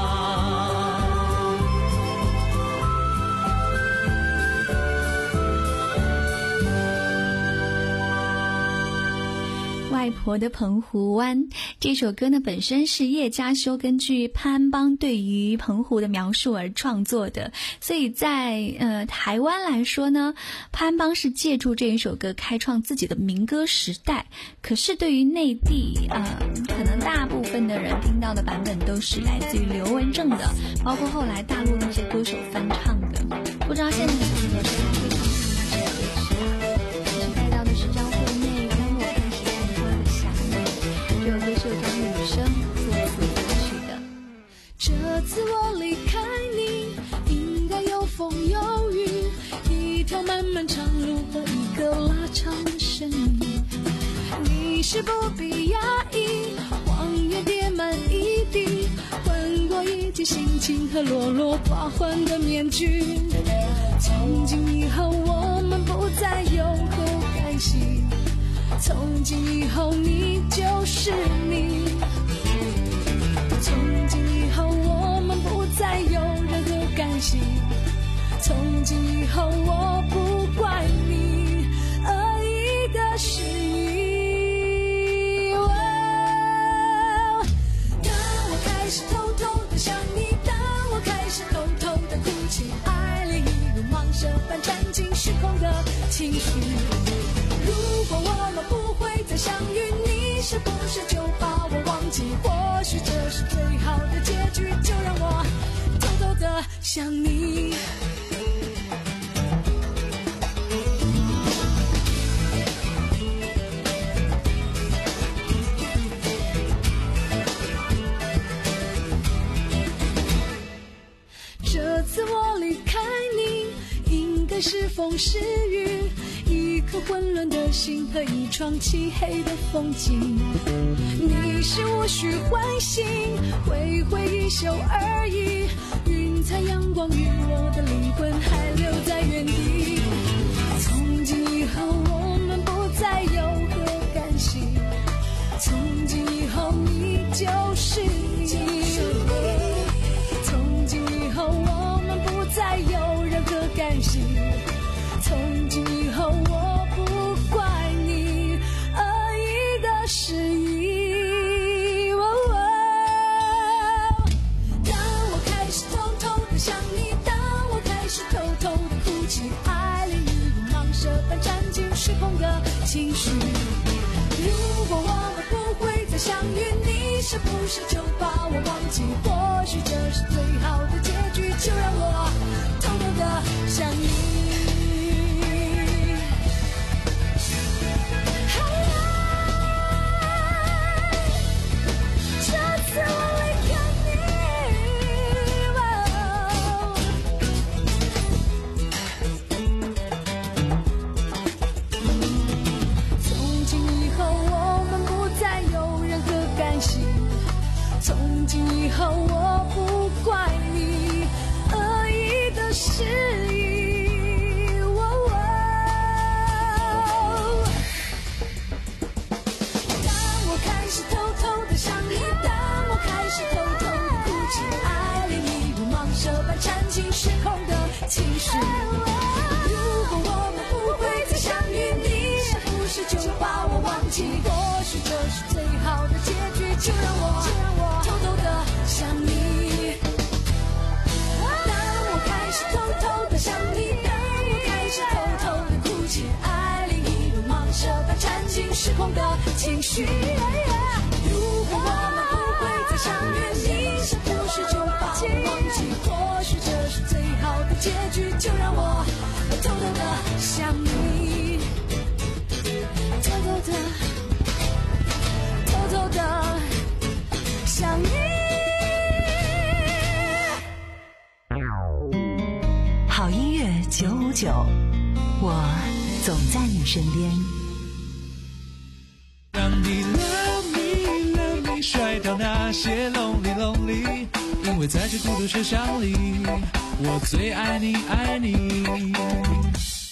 外婆的澎湖湾这首歌呢，本身是叶嘉修根据潘安邦对于澎湖的描述而创作的，所以在呃台湾来说呢，潘安邦是借助这一首歌开创自己的民歌时代。可是对于内地呃可能大部分的人听到的版本都是来自于刘文正的，包括后来大陆那些歌手翻唱的。不知道现在有没有谁会唱这首歌曲？其实带到的是张惠妹跟我更喜欢说的想你，这首歌是由张雨生作词作曲的。 这次我离开你，应该有风有雨，一条漫漫长路和一个拉长的身影。你是不必压抑，荒野叠满一地，混过一切心情和落落寡欢的面具。从今以后我们不再有何干系，从今以后你就是你。从今以后我们不再有任何干系，从今以后我不怪你，恶意的是你。当我开始偷偷的想你，当我开始偷偷的哭泣，爱恋一如蟒蛇般缠进虚空的情绪。如果我们不会再相遇，你是不是就把我忘记？或许这是最好的结局，就让我偷偷的想你。这次我离开你，应该是风是雨，一颗混乱的心和一窗漆黑的风景。你是无需唤醒，挥挥衣袖而已，云彩阳光与我的灵魂还留在原地。从今以后我们不再有何干系，从今以后你就是你。从今以后我们不再有任何干系，从今以后我不怪你，恶意的是你。哦哦，当我开始偷偷的想你，当我开始偷偷的哭泣，爱恋一如蟒蛇般缠进虚空的情绪。如果我们不会再相遇，你是不是就把我忘记？或许这是最好的结局，就让我偷偷的想你。这次我离开你，从今以后我们不再有任何干系，从今以后我不怪你，恶意的是你。哦哦，当我开始偷偷的想你，当我开始偷偷的哭泣，爱恋一如蟒蛇般缠进虚空的情绪。如果我们不会再相遇，你是不是就把我忘记？或许这是最好的结局，就让我偷偷的想你。当我开始偷偷的想你，当我开始偷偷的哭泣，爱恋一如蟒蛇般缠进虚空的情绪。如果我们不会再相遇，你是不是就把我忘记？或许这是最好的结局，就让我偷偷的想你，偷偷的偷偷的想你。 好音乐九五九，我总在你身边。 让你 love me love me 甩掉那些 lonely lonely， 因为在这孤独车厢里，我最爱你爱你。 好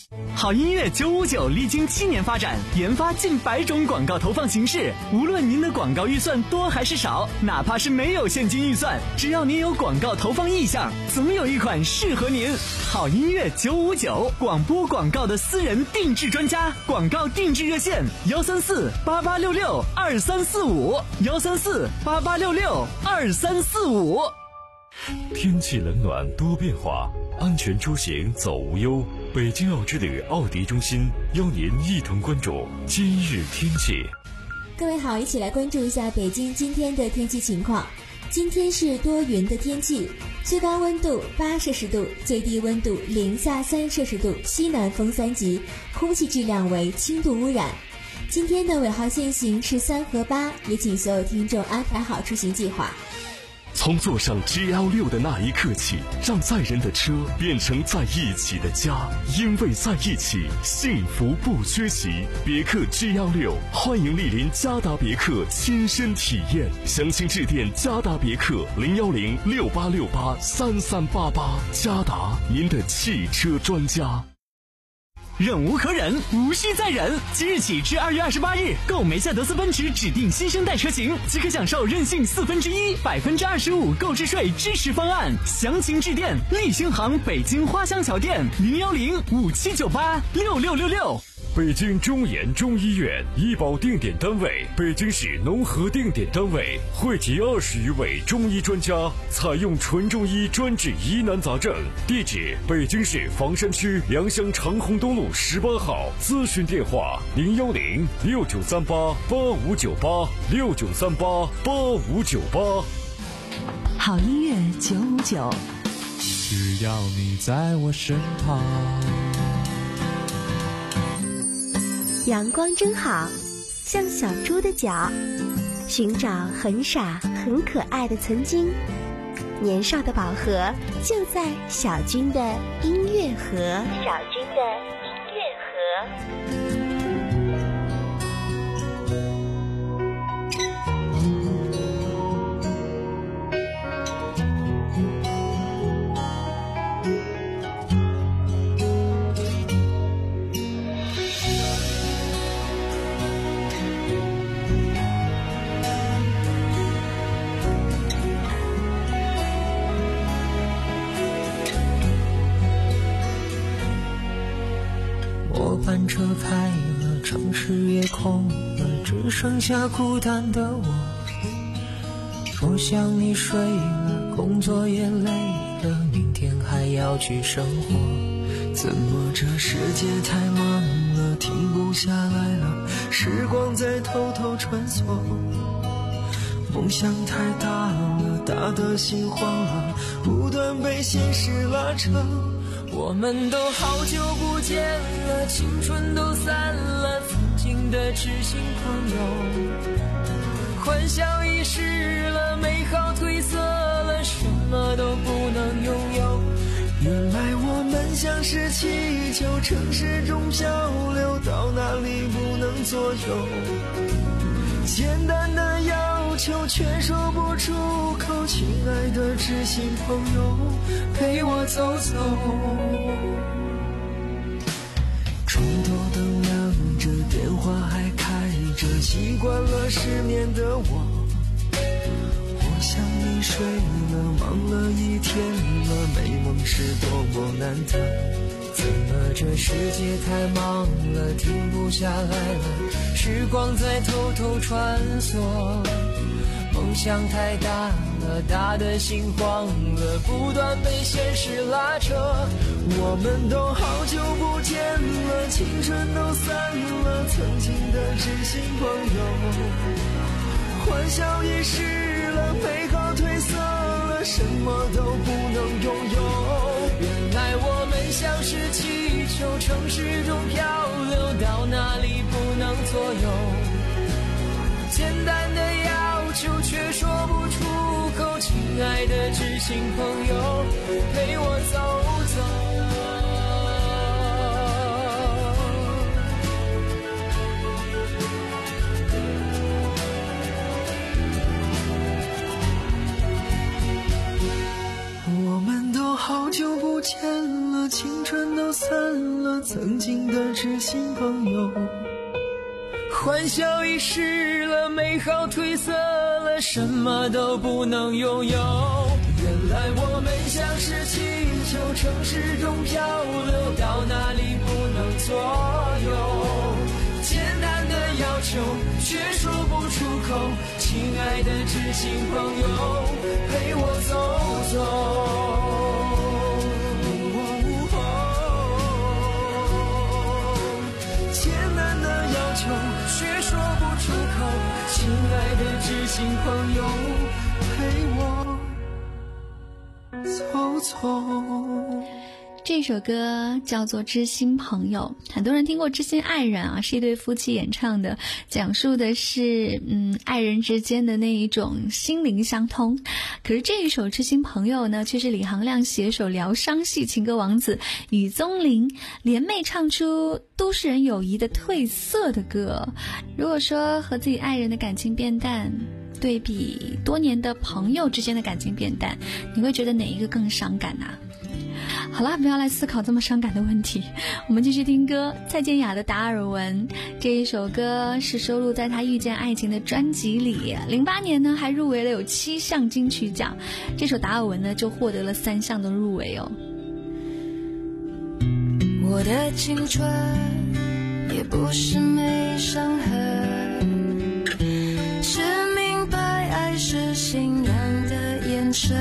好音乐九五九历经七年发展，研发近百种广告投放形式。无论您的广告预算多还是少，哪怕是没有现金预算，只要您有广告投放意向，总有一款适合您。好音乐九五九，广播广告的私人定制专家，广告定制热线：幺三四八八六六二三四五，幺三四八八六六二三四五。 天气冷暖多变化，安全出行走无忧。北京奥之旅奥迪中心邀您一同关注今日天气。 各位好，一起来关注一下北京今天的天气情况。今天是多云的天气，最高温度八摄氏度，最低温度零下三摄氏度，西南风三级，空气质量为轻度污染。今天的尾号限行是三和八，也请所有听众安排好出行计划。 从坐上 G L 六 的那一刻起，让载人的车变成在一起的家，因为在一起，幸福不缺席。别克 G L 六，欢迎莅临嘉达别克亲身体验，详情致电嘉达别克零幺零六八六八三三八八。嘉达，您的汽车专家。 忍无可忍，无需再忍。即日起至二月二十八日，购梅赛德斯奔驰指定新生代车型，即可享受任性四分之一、百分之二十五购置税支持方案。详情致电立新行北京花乡桥店零幺零五七九八六六六六。 北京中研中医院医保定点单位，北京市农合定点单位，汇集二十余位中医专家，采用纯中医专治疑难杂症。地址：北京市房山区良乡长虹东路十八号。咨询电话：零幺零六九三八八五九八六九三八八五九八。 好音乐九五九， 只要你在我身旁。 阳光真好，像小猪的脚，寻找很傻很可爱的曾经。年少的宝盒就在小军的音乐盒。小军的音乐盒。 班车开了，城市也空了，只剩下孤单的我。我想你睡了，工作也累了，明天还要去生活。怎么这世界太忙了，停不下来了，时光在偷偷穿梭。梦想太大了，大的心慌了，不断被现实拉扯。我们都好久不见了，青春都散了，曾经的知心朋友，欢笑遗失了，美好褪色了，什么都不能拥有。原来我们像是气球，城市中漂流，到哪里不能左右。简单的要求却说不出口，亲爱的知心朋友，陪我走走。床头灯亮着，电话还开着，习惯了失眠的我。我想你睡了，忙了一天了，美梦是多么难得。怎么这世界太忙了，停不下来了，时光在偷偷穿梭。梦想太大了，大的心慌了，不断被现实拉扯。我们都好久不见了，青春都散了，曾经的知心朋友，欢笑遗失了，美好褪色了，什么都不能拥有。原来我们像是气球，城市中漂流，到哪里不能左右。简单的要求却说不出口，亲爱的知心朋友，陪我走走。好久不见了，青春都散了， 曾经的知心朋友。欢笑遗失了，美好褪色了，什么都不能拥有。原来我们像是气球，城市中漂流，到哪里不能左右。简单的要求却说不出口，亲爱的知心朋友，陪我走走。简单的要求却说不出口，亲爱的知心朋友，陪我走走。 这首歌叫做《知心朋友》，很多人听过《知心爱人》啊，是一对夫妻演唱的，讲述的是嗯爱人之间的那一种心灵相通。可是这一首《知心朋友》呢，却是李行亮携手疗伤系情歌王子雨宗林联袂唱出都市人友谊的褪色的歌。如果说和自己爱人的感情变淡，对比多年的朋友之间的感情变淡，你会觉得哪一个更伤感啊？好啦，不要来思考这么伤感的问题，我们继续听歌。蔡健雅的《达尔文》这一首歌是收录在她遇见爱情的专辑里，零八年呢还入围了有七项金曲奖，这首《达尔文》呢就获得了三项的入围哦。 我的青春也不是没伤痕，是明白爱是信仰的眼神，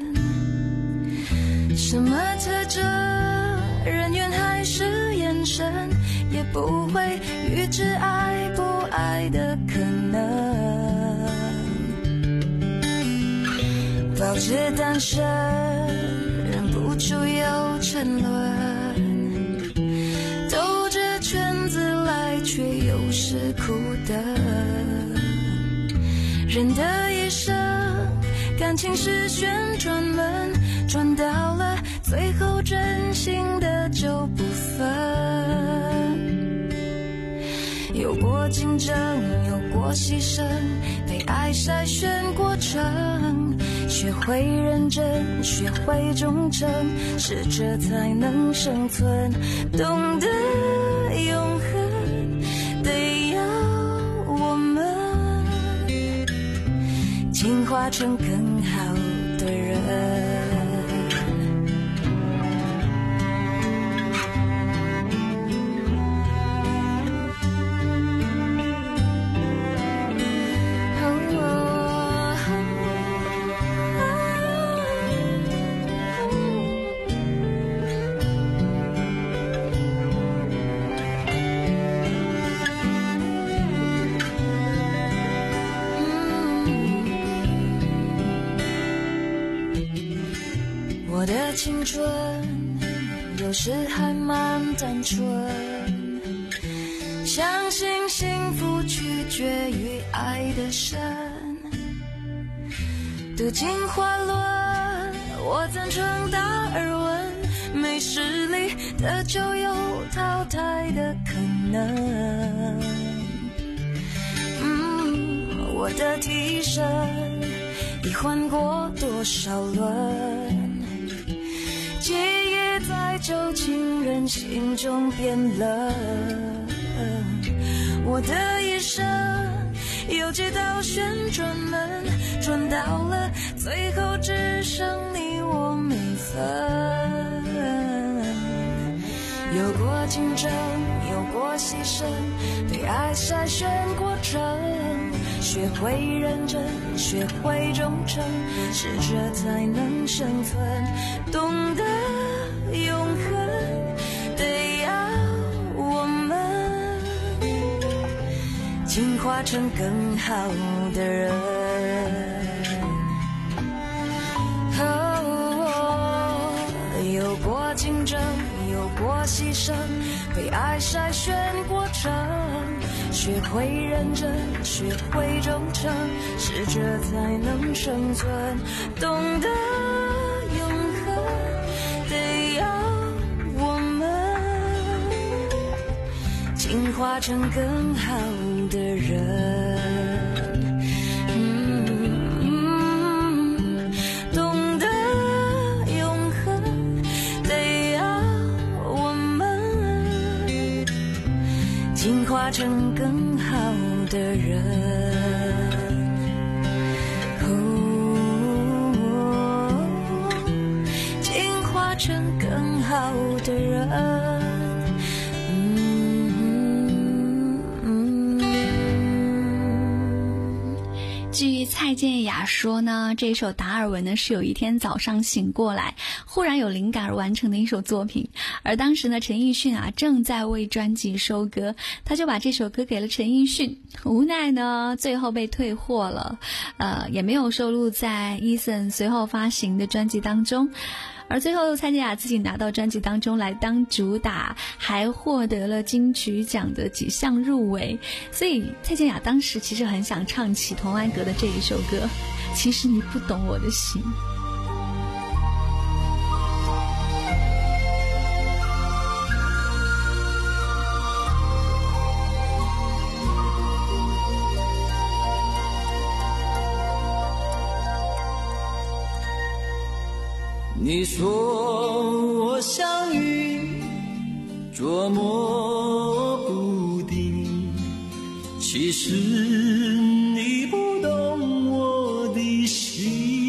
什么特征，人缘还是眼神，也不会预知爱不爱的可能。保持单身，忍不住有沉沦，兜着圈子来，却又是苦的。人的一生，感情是旋转门，转到了最后真心的就不分。有过竞争，有过牺牲，被爱筛选过程，学会认真，学会忠诚，适者才能生存。懂得永恒，得要我们进化成更好的人。我的青春有时还蛮单纯，相信幸福取决于爱的深。读进花轮，我赞成达尔文，没实力的就有淘汰的可能。嗯，我的替身已换过多少轮，记忆在旧情人心中变冷。我的一生有几道旋转门，转到了最后只剩你我没分。有过竞争，有过牺牲，被爱筛选过程，学会认真，学会忠诚，适者才能生存。懂得永恒，得要我们进化成更好的人。哦，有过竞争，有过牺牲，被爱筛选过程，学会认真，学会忠诚，适者才能生存。懂得永恒，得要我们进化成更好的人。 进化成更好的人，哦，进化成更好的人。 据蔡健雅说呢，这首达尔文呢是有一天早上醒过来，忽然有灵感而完成的一首作品。而当时呢，陈奕迅啊正在为专辑收歌，他就把这首歌给了陈奕迅，无奈呢最后被退货了，呃，也没有收录在 Eason 随后发行的专辑当中。而最后蔡健雅自己拿到专辑当中来当主打，还获得了金曲奖的几项入围，所以蔡健雅当时其实很想唱起童安格的这一首歌，其实你不懂我的心。 你说我像云捉摸不定，其实你不懂我的心。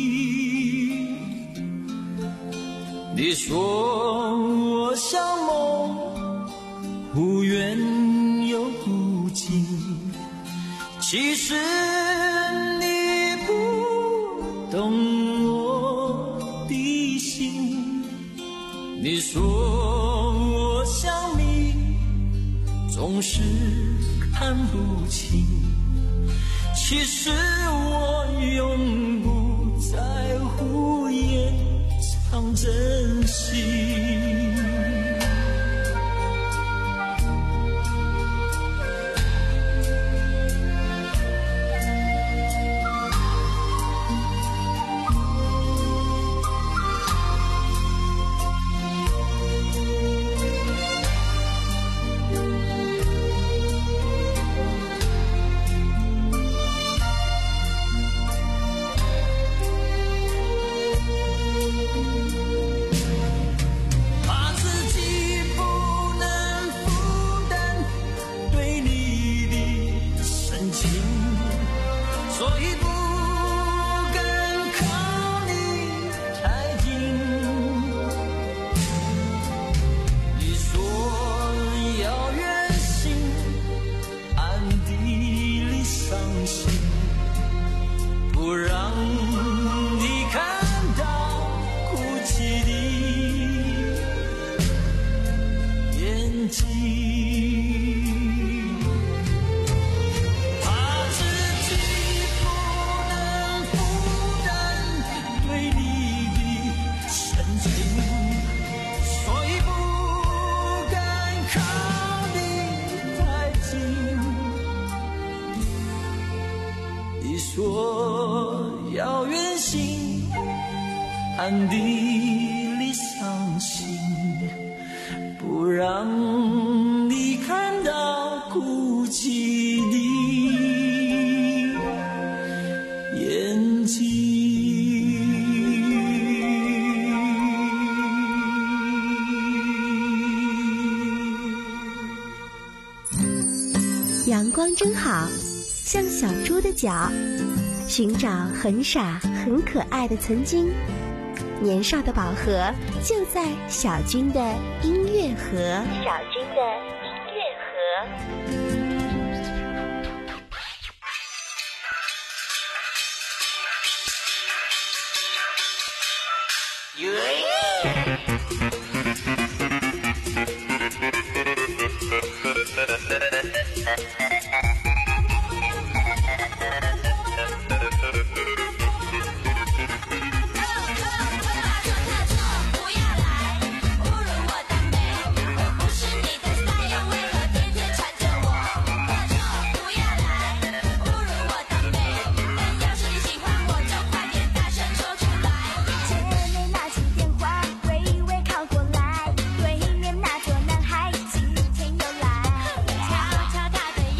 你说我像梦，忽远又忽近，其实你不懂我的心。你说我像你，总是看不清，其实我永不在乎，掩藏真心。暗地里伤心，不让你看到哭泣的眼睛。 阳光真好，像小猪的脚，寻找很傻很可爱的曾经。年少的宝盒就在小军的音乐盒。小军的音乐盒。 对面那桌男孩几天又来，瞧瞧他的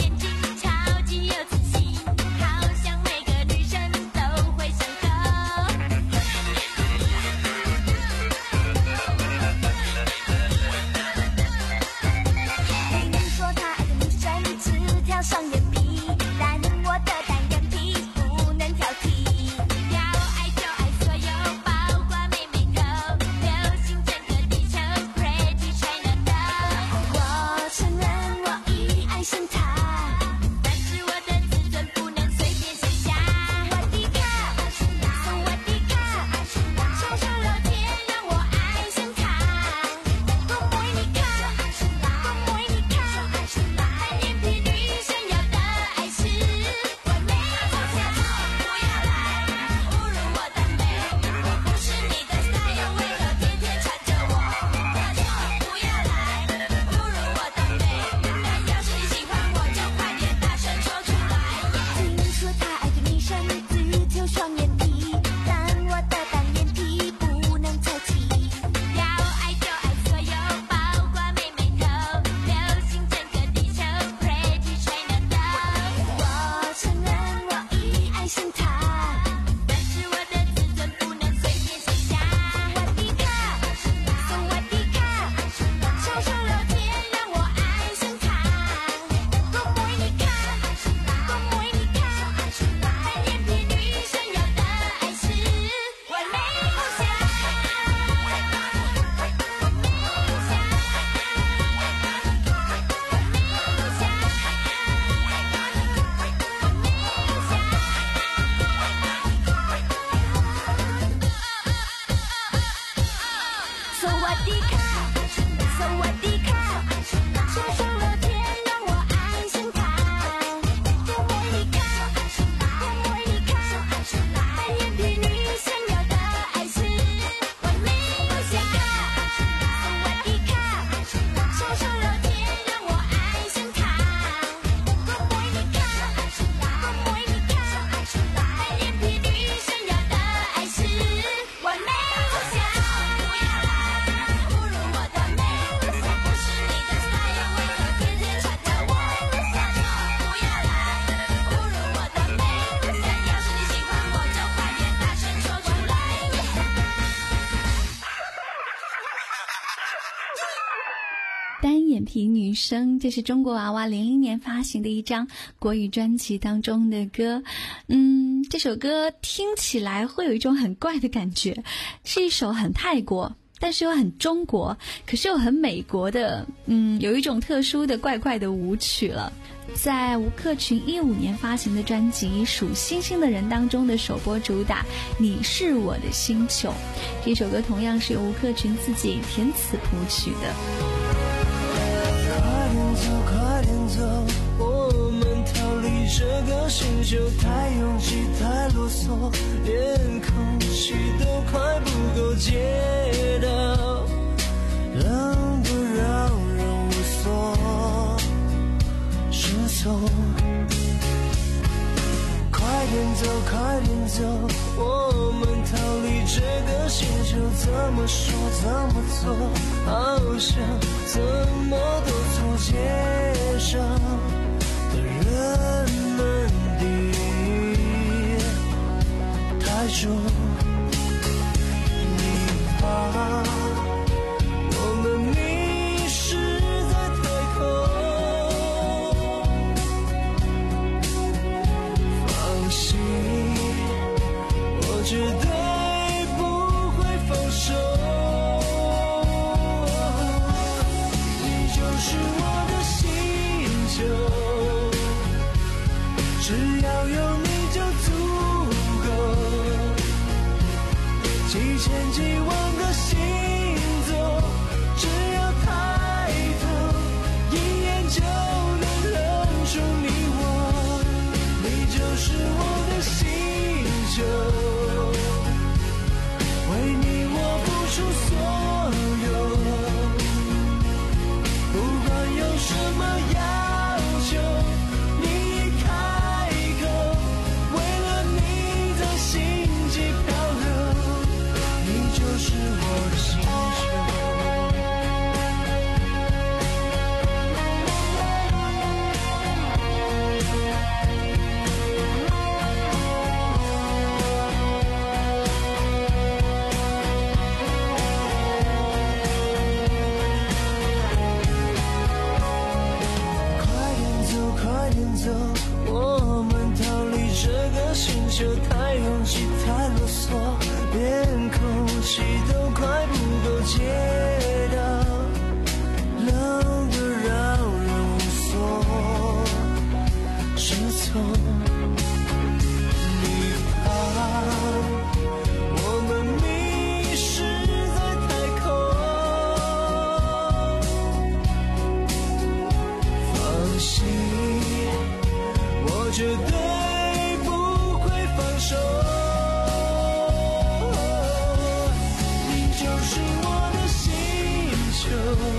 体女生，这是中国娃娃零零年发行的一张国语专辑当中的歌。嗯，这首歌听起来会有一种很怪的感觉，是一首很泰国但是又很中国，可是又很美国的，嗯，有一种特殊的怪怪的舞曲了。在吴克群一五年发行的专辑《数星星的人》当中的首播主打《你是我的星球》，这首歌同样是由吴克群自己填词谱曲的。 快点走，快点走，我们逃离这个星球，太拥挤，太啰嗦，连空气都快不够接到，冷得让人无所适从。快点走，快点走，我们逃离这个星球，怎么说怎么做，好像怎么都从街上的人们比太重。你怕我们迷失在太空，放心，我绝对不会放手。你就是我的星球，只要有你就足够。几千几万个星座，只要抬头，一眼就能认出你我。你就是我的星球，为你我付出所有，不管有什么要求，你一开口，为了你在星际漂流，你就是我的星球。快点走，快点走，我们逃离这个星球，太拥挤，太啰嗦，连空气都快不够接到，冷得让人无所适从。你怕我们迷失在太空，放心，我绝对不会放手。你就是我的星球，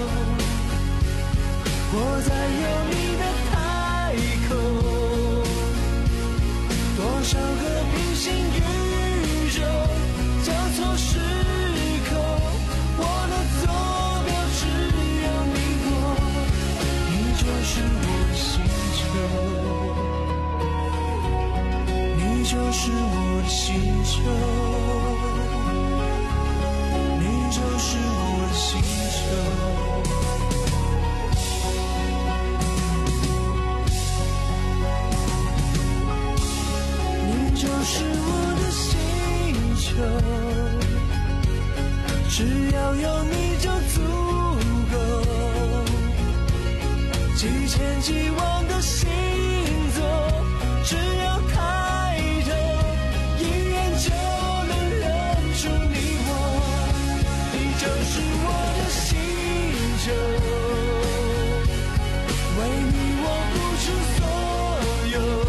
我在有你的太空，多少个平行宇宙，交错时空，我的坐标只有你我，你就是我的星球，你就是我的星球，你就是我的星球。你就是我的星球，只要有你就足够。几千几万个星座，只要抬头，一眼就能认出你我。你就是我的星球，为你我付出所有，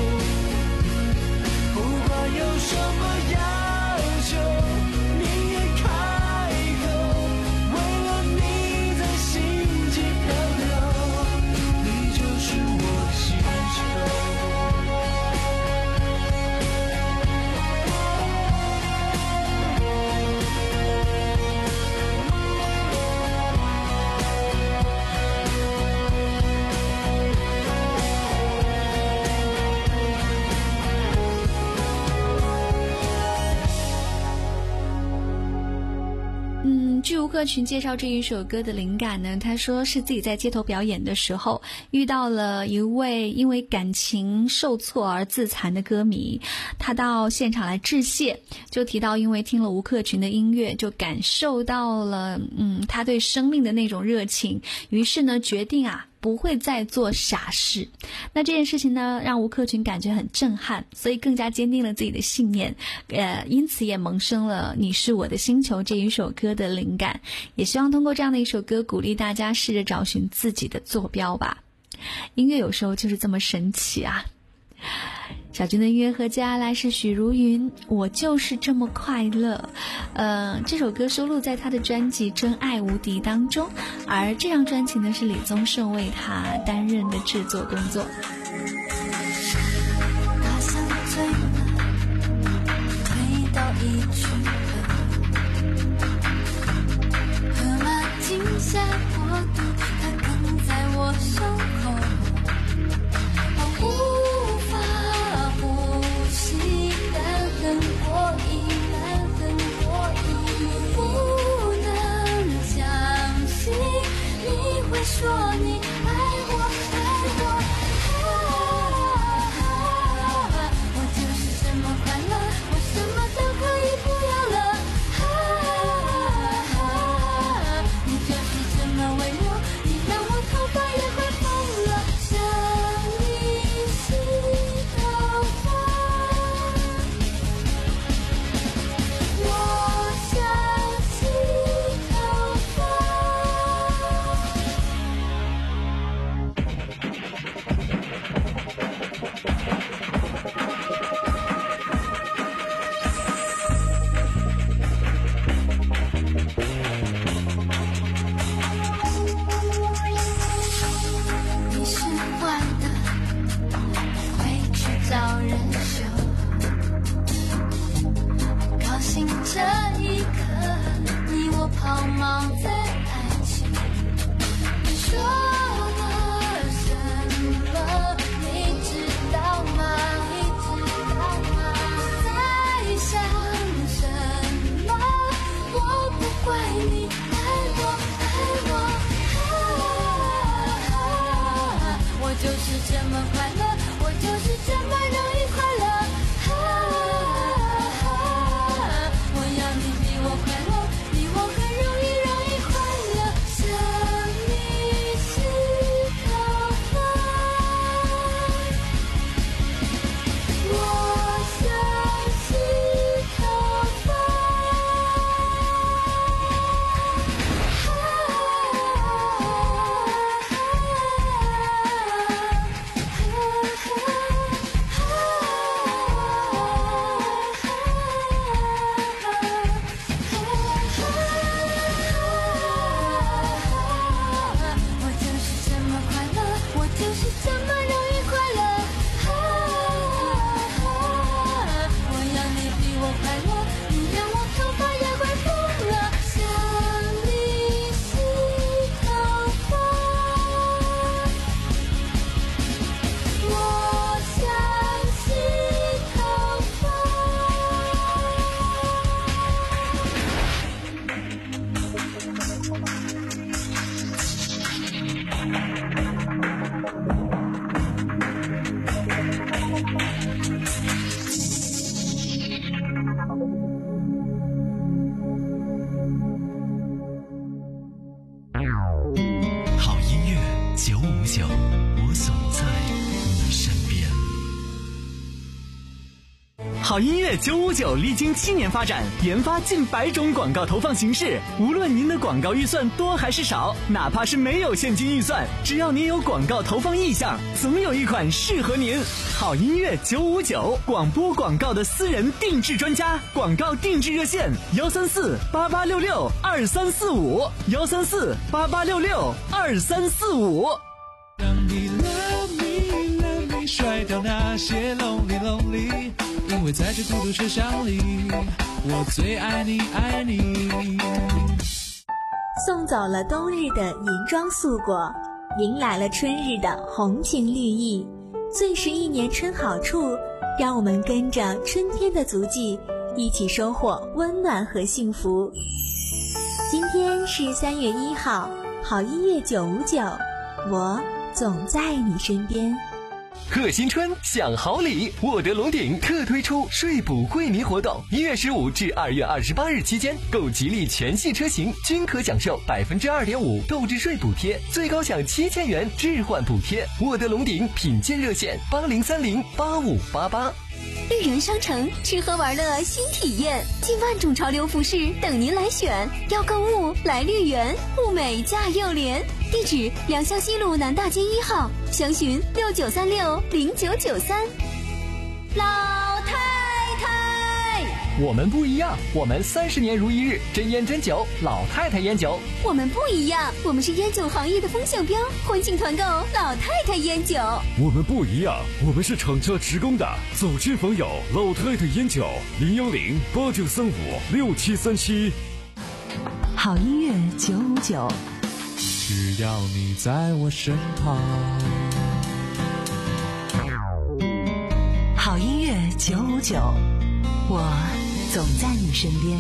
不管有什么要求，你一开口，为了你在星际漂流，你就是我的星克群介绍这一首歌的灵感呢，他说是自己在街头表演的时候遇到了一位因为感情受挫而自残的歌迷，他到现场来致谢，就提到因为听了吴克群的音乐，就感受到了嗯他对生命的那种热情，于是呢决定啊不会再做傻事。那这件事情呢让吴克群感觉很震撼，所以更加坚定了自己的信念，呃，因此也萌生了你是我的星球这一首歌的灵感，也希望通过这样的一首歌鼓励大家试着找寻自己的坐标吧。音乐有时候就是这么神奇啊。小军的音乐和接下来是许茹芸，我就是这么快乐。呃，这首歌收录在他的专辑《真爱无敌》当中，而这张专辑呢是李宗盛为他担任的制作工作。 他像醉了，推到一去了，河马惊吓过度，它梗在我胸口，我无法呼吸，但很过瘾，但很过瘾，不能相信你会说你爱我，爱我。 好音乐九五九历经七年发展，研发近百种广告投放形式。无论您的广告预算多还是少，哪怕是没有现金预算，只要您有广告投放意向，总有一款适合您。好音乐九五九，广播广告的私人定制专家，广告定制热线：幺三四八八六六二三四五，幺三四八八六六二三四五。 让你 love me love me 甩掉那些 lonely lonely， 因为在这孤独车厢里，我最爱你爱你。 送走了冬日的银装素裹，迎来了春日的红情绿意。最是一年春好处，让我们跟着春天的足迹，一起收获温暖和幸福。今天天是三月一号，好音乐九五九，我总在你身边。 贺新春享好礼，沃德龙鼎特推出税补惠民活动，一月十五至二月二十八日期间，购吉利全系车型均可享受百分之二点五购置税补贴，最高享七千元置换补贴。沃德龙鼎品鉴热线八零三零八五八八。 绿园商城吃喝玩乐新体验，近万种潮流服饰等您来选。要购物来绿园，物美价又廉。地址：良校西路南大街一号，详询六九三六零九九三。老太太， 我们不一样，我们三十年如一日，真烟真酒，老太太烟酒。 我们不一样，我们是烟酒行业的风向标，欢庆团购老太太烟酒。 我们不一样，我们是厂家职工的，走亲访友，老太太烟酒，零幺零八九三五六七三七。 好音乐九五九， 只要你在我身旁。 好音乐九五九，我总在你身边。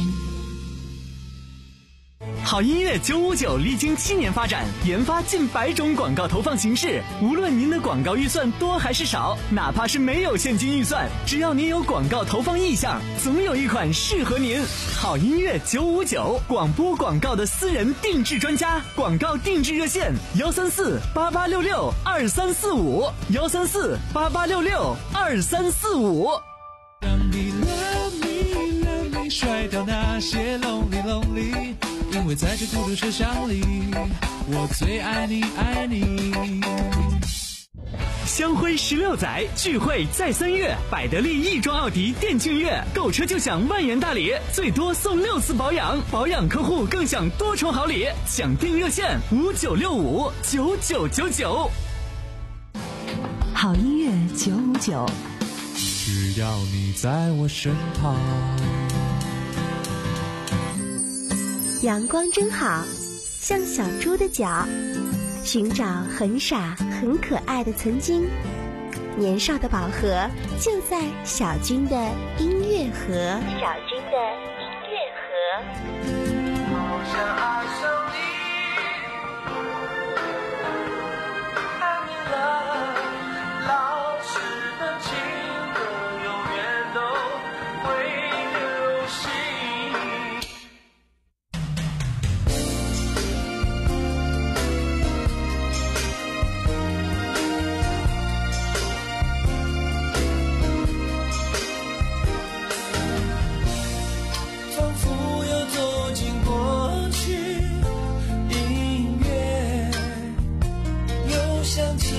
好音乐九五九历经七年发展，研发近百种广告投放形式。无论您的广告预算多还是少，哪怕是没有现金预算，只要您有广告投放意向，总有一款适合您。好音乐九五九，广播广告的私人定制专家，广告定制热线幺三四八八六六二三四五幺三四八八六六二三四五。 让你 love me love me 甩掉那些 lonely lonely， 因为在这孤独车厢里，我最爱你爱你。 香辉十六载聚会在三月，百得利亦庄奥迪店庆月，购车就享万元大礼，最多送六次保养，保养客户更享多重好礼。享定热线五九六五九九九九。 好音乐九五九， 只要你在我身旁。 阳光真好，像小猪的脚，寻找很傻很可爱的曾经。年少的宝盒就在小军的音乐盒。小军的音乐盒。 好想爱上你 I'm in love， 老实的情歌永远都会流行。仿佛又走进过去，音乐又响起，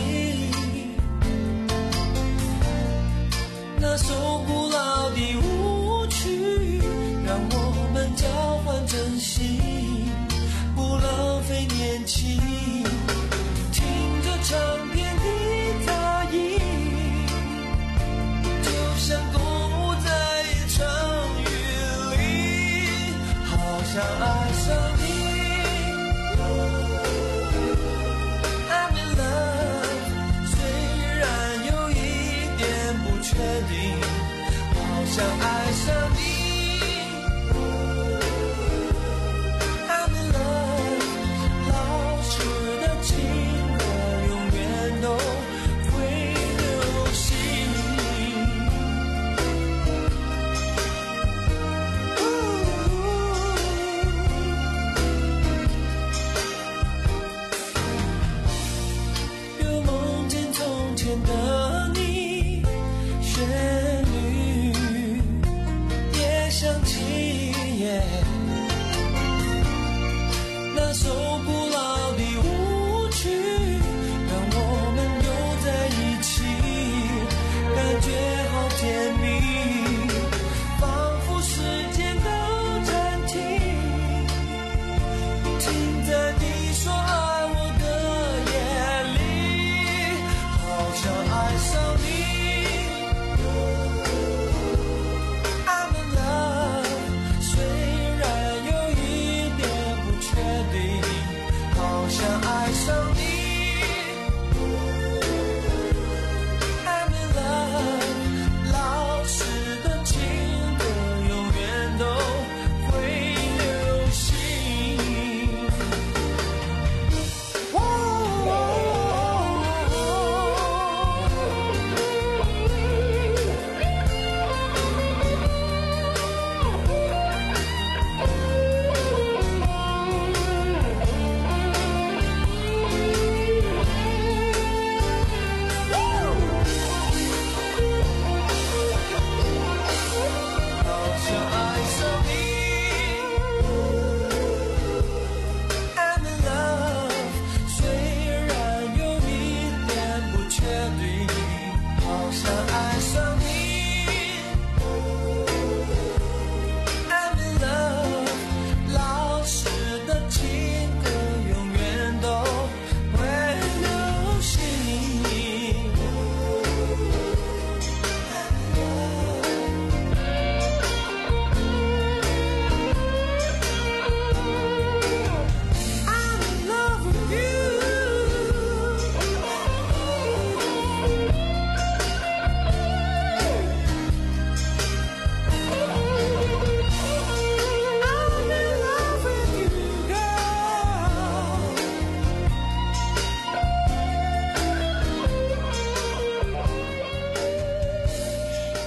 那首古老的舞曲，让我们交换真心，不浪费年轻。听着唱片的杂音，就像动物在一场雨里，好想爱上你。I'm in love， 虽然有一点不确定，好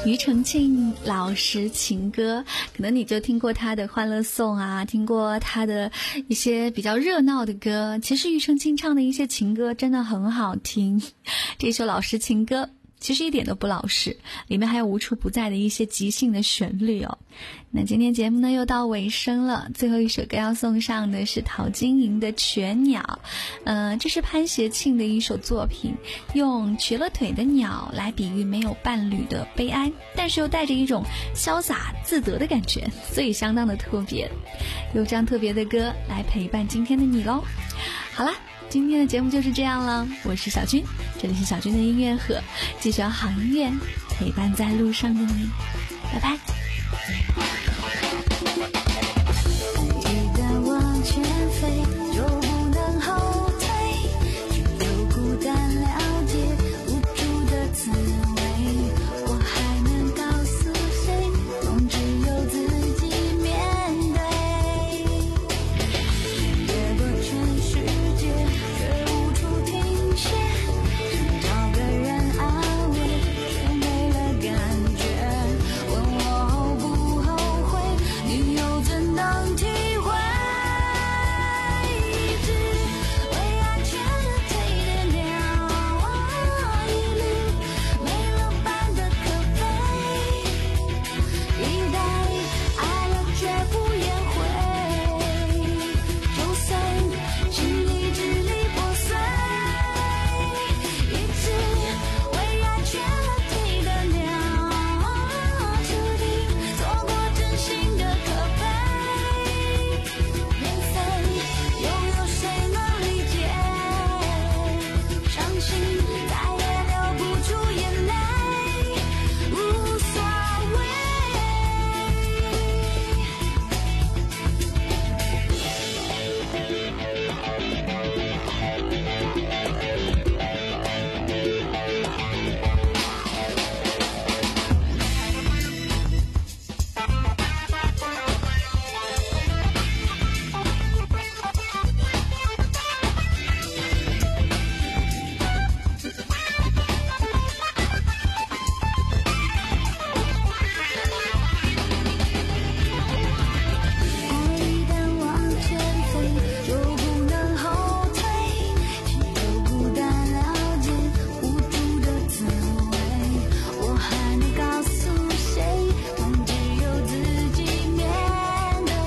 庾澄庆老师情歌，可能你就听过他的《欢乐颂》啊，听过他的一些比较热闹的歌。其实庾澄庆唱的一些情歌真的很好听，这首老师情歌其实一点都不老实，里面还有无处不在的一些即兴的旋律哦。那今天节目呢又到尾声了，最后一首歌要送上的是陶晶莹的《瘸鸟》。呃，这是潘协庆的一首作品，用瘸了腿的鸟来比喻没有伴侣的悲哀，但是又带着一种潇洒自得的感觉，所以相当的特别。有这样特别的歌来陪伴今天的你咯。好啦，今天的节目就是这样了，我是小军，这里是小军的音乐盒，继续有好音乐陪伴在路上的你，拜拜。 一旦往前飞，就不能后退，只有孤单了解无助的滋味。我还能告诉谁，梦只有自己面对。越过全世界，却无处停歇，想找个人安慰，却没了感觉。问我后不后悔，你又怎能体会？一只为爱瘸了腿的鸟，一缕没了伴的可悲，一代爱了绝不言悔，就算心里支离破碎。一只为爱瘸了腿的鸟，注定错过真心的可悲。免费，又有谁能理解？伤心再也流不出眼泪，无所谓。我一旦往前飞，就不能后退，只有孤单了解无助的滋味。我还能告诉谁，梦只有自己面对。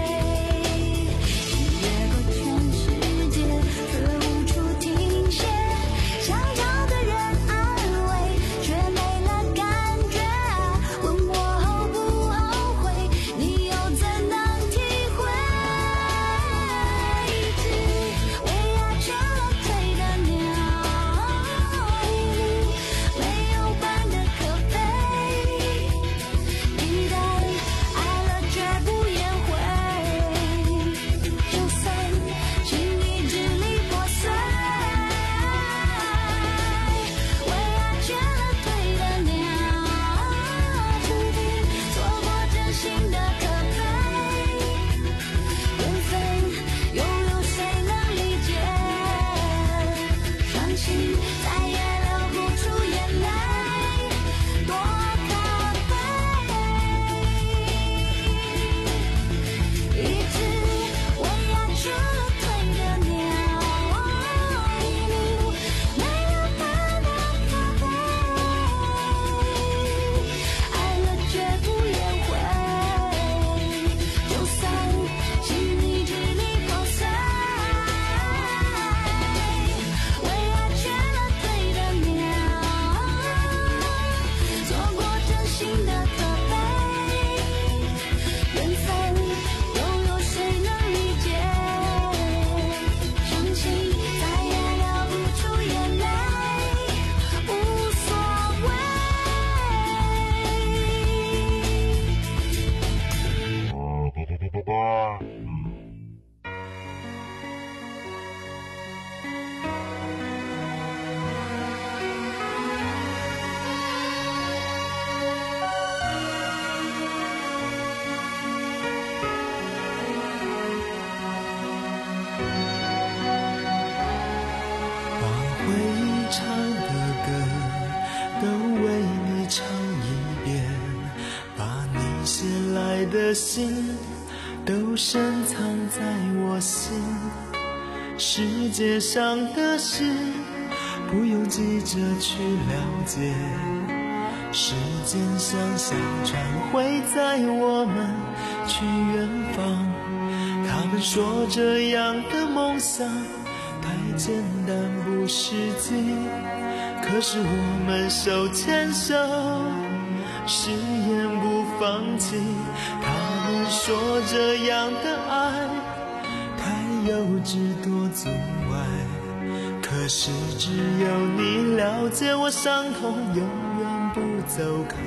越过全世界，却无处停歇，想找个人安慰，却没了感觉。问我后不后悔，你又怎能体会？一只为爱瘸了腿的鸟，一缕没有伴的可悲，一代爱了绝不言悔，就算心里支离破碎。为爱瘸了腿的鸟，注定错过真心的可悲。缘分，又有谁能理解？伤心再也流不出眼泪，多可悲。一只为爱瘸了腿的鸟，一缕没了伴的可悲，爱了绝不言悔，就算心里支离破碎。为爱瘸了腿的的心都深藏在我心，世界上的事不用急着去了解，时间像小船会载我们去远方。他们说这样的梦想太简单不实际，可是我们手牵手誓言不放弃。他们说这样的爱太幼稚多阻碍，可是只有你了解我伤痛，永远不走开。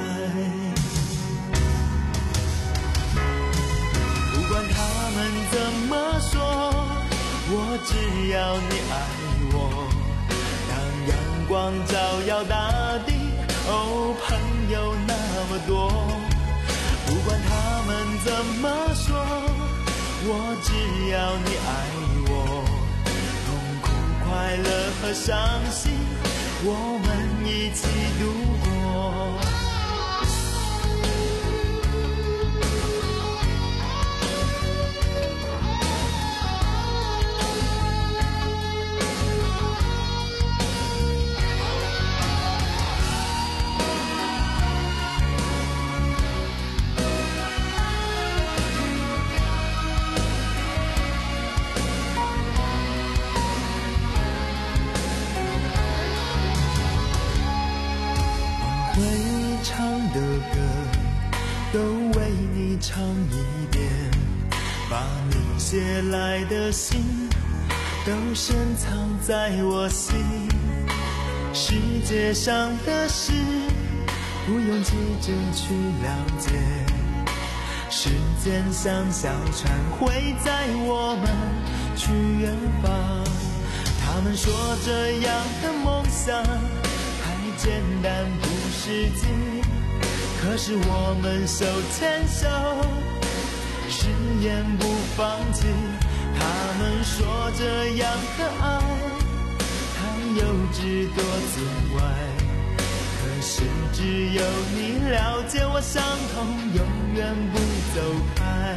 不管他们怎么说，我只要你爱我。当阳光照耀大地，哦，朋友那么多。不管他们怎么说，我只要你爱我。痛苦快乐和伤心，我们一起度过。的歌都为你唱一遍，把你写来的信都深藏在我心。世界上的事不用急着去了解，时间像小船会载我们去远方。他们说这样的梦想太简单不实际，可是我们手牵手誓言不放弃。他们说这样的爱太幼稚多阻碍，可是只有你了解我伤痛，永远不走开。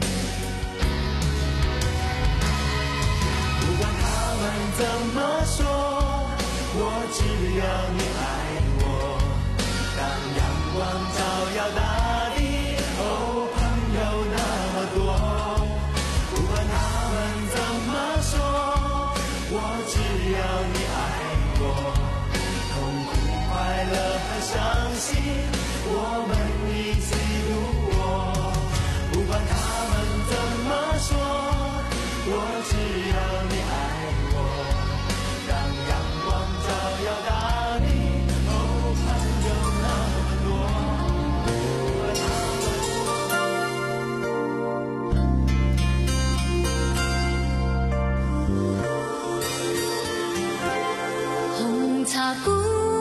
不管他们怎么说，我只要你爱我。当阳光照耀大地，哦，朋友那么多。不管他们怎么说，我只要你爱我。痛苦快乐和伤心，我们一起度过。不管他们怎么说，我只要你爱我。当阳光照耀大地，哦，朋友那么多。 红茶館，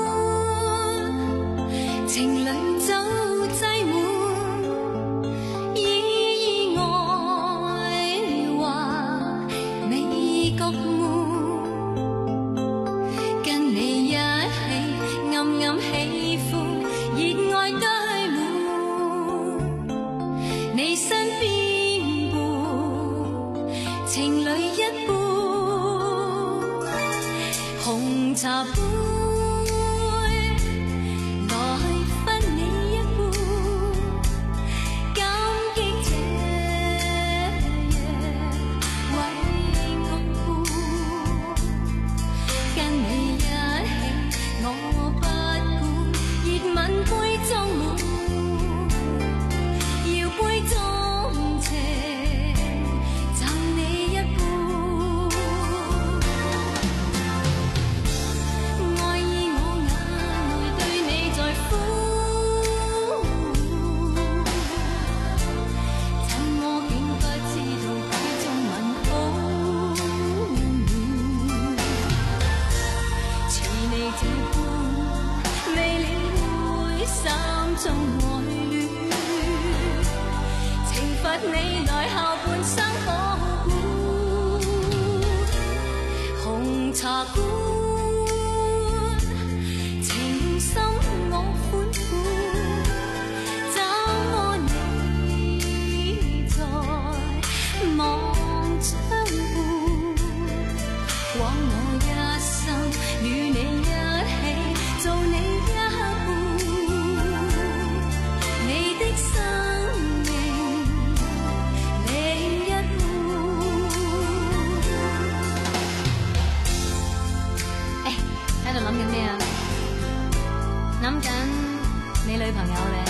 情侶酒擠滿，意外話未覺悶，跟你一起暗暗喜歡，熱愛堆滿，你身邊伴，情侶一般，紅茶杯。你來後半生可顧，紅茶館情深我款款，找我你諗緊你女朋友咧？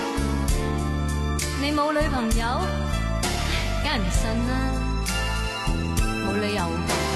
你冇女朋友，梗係唔信啦，冇理由㗎。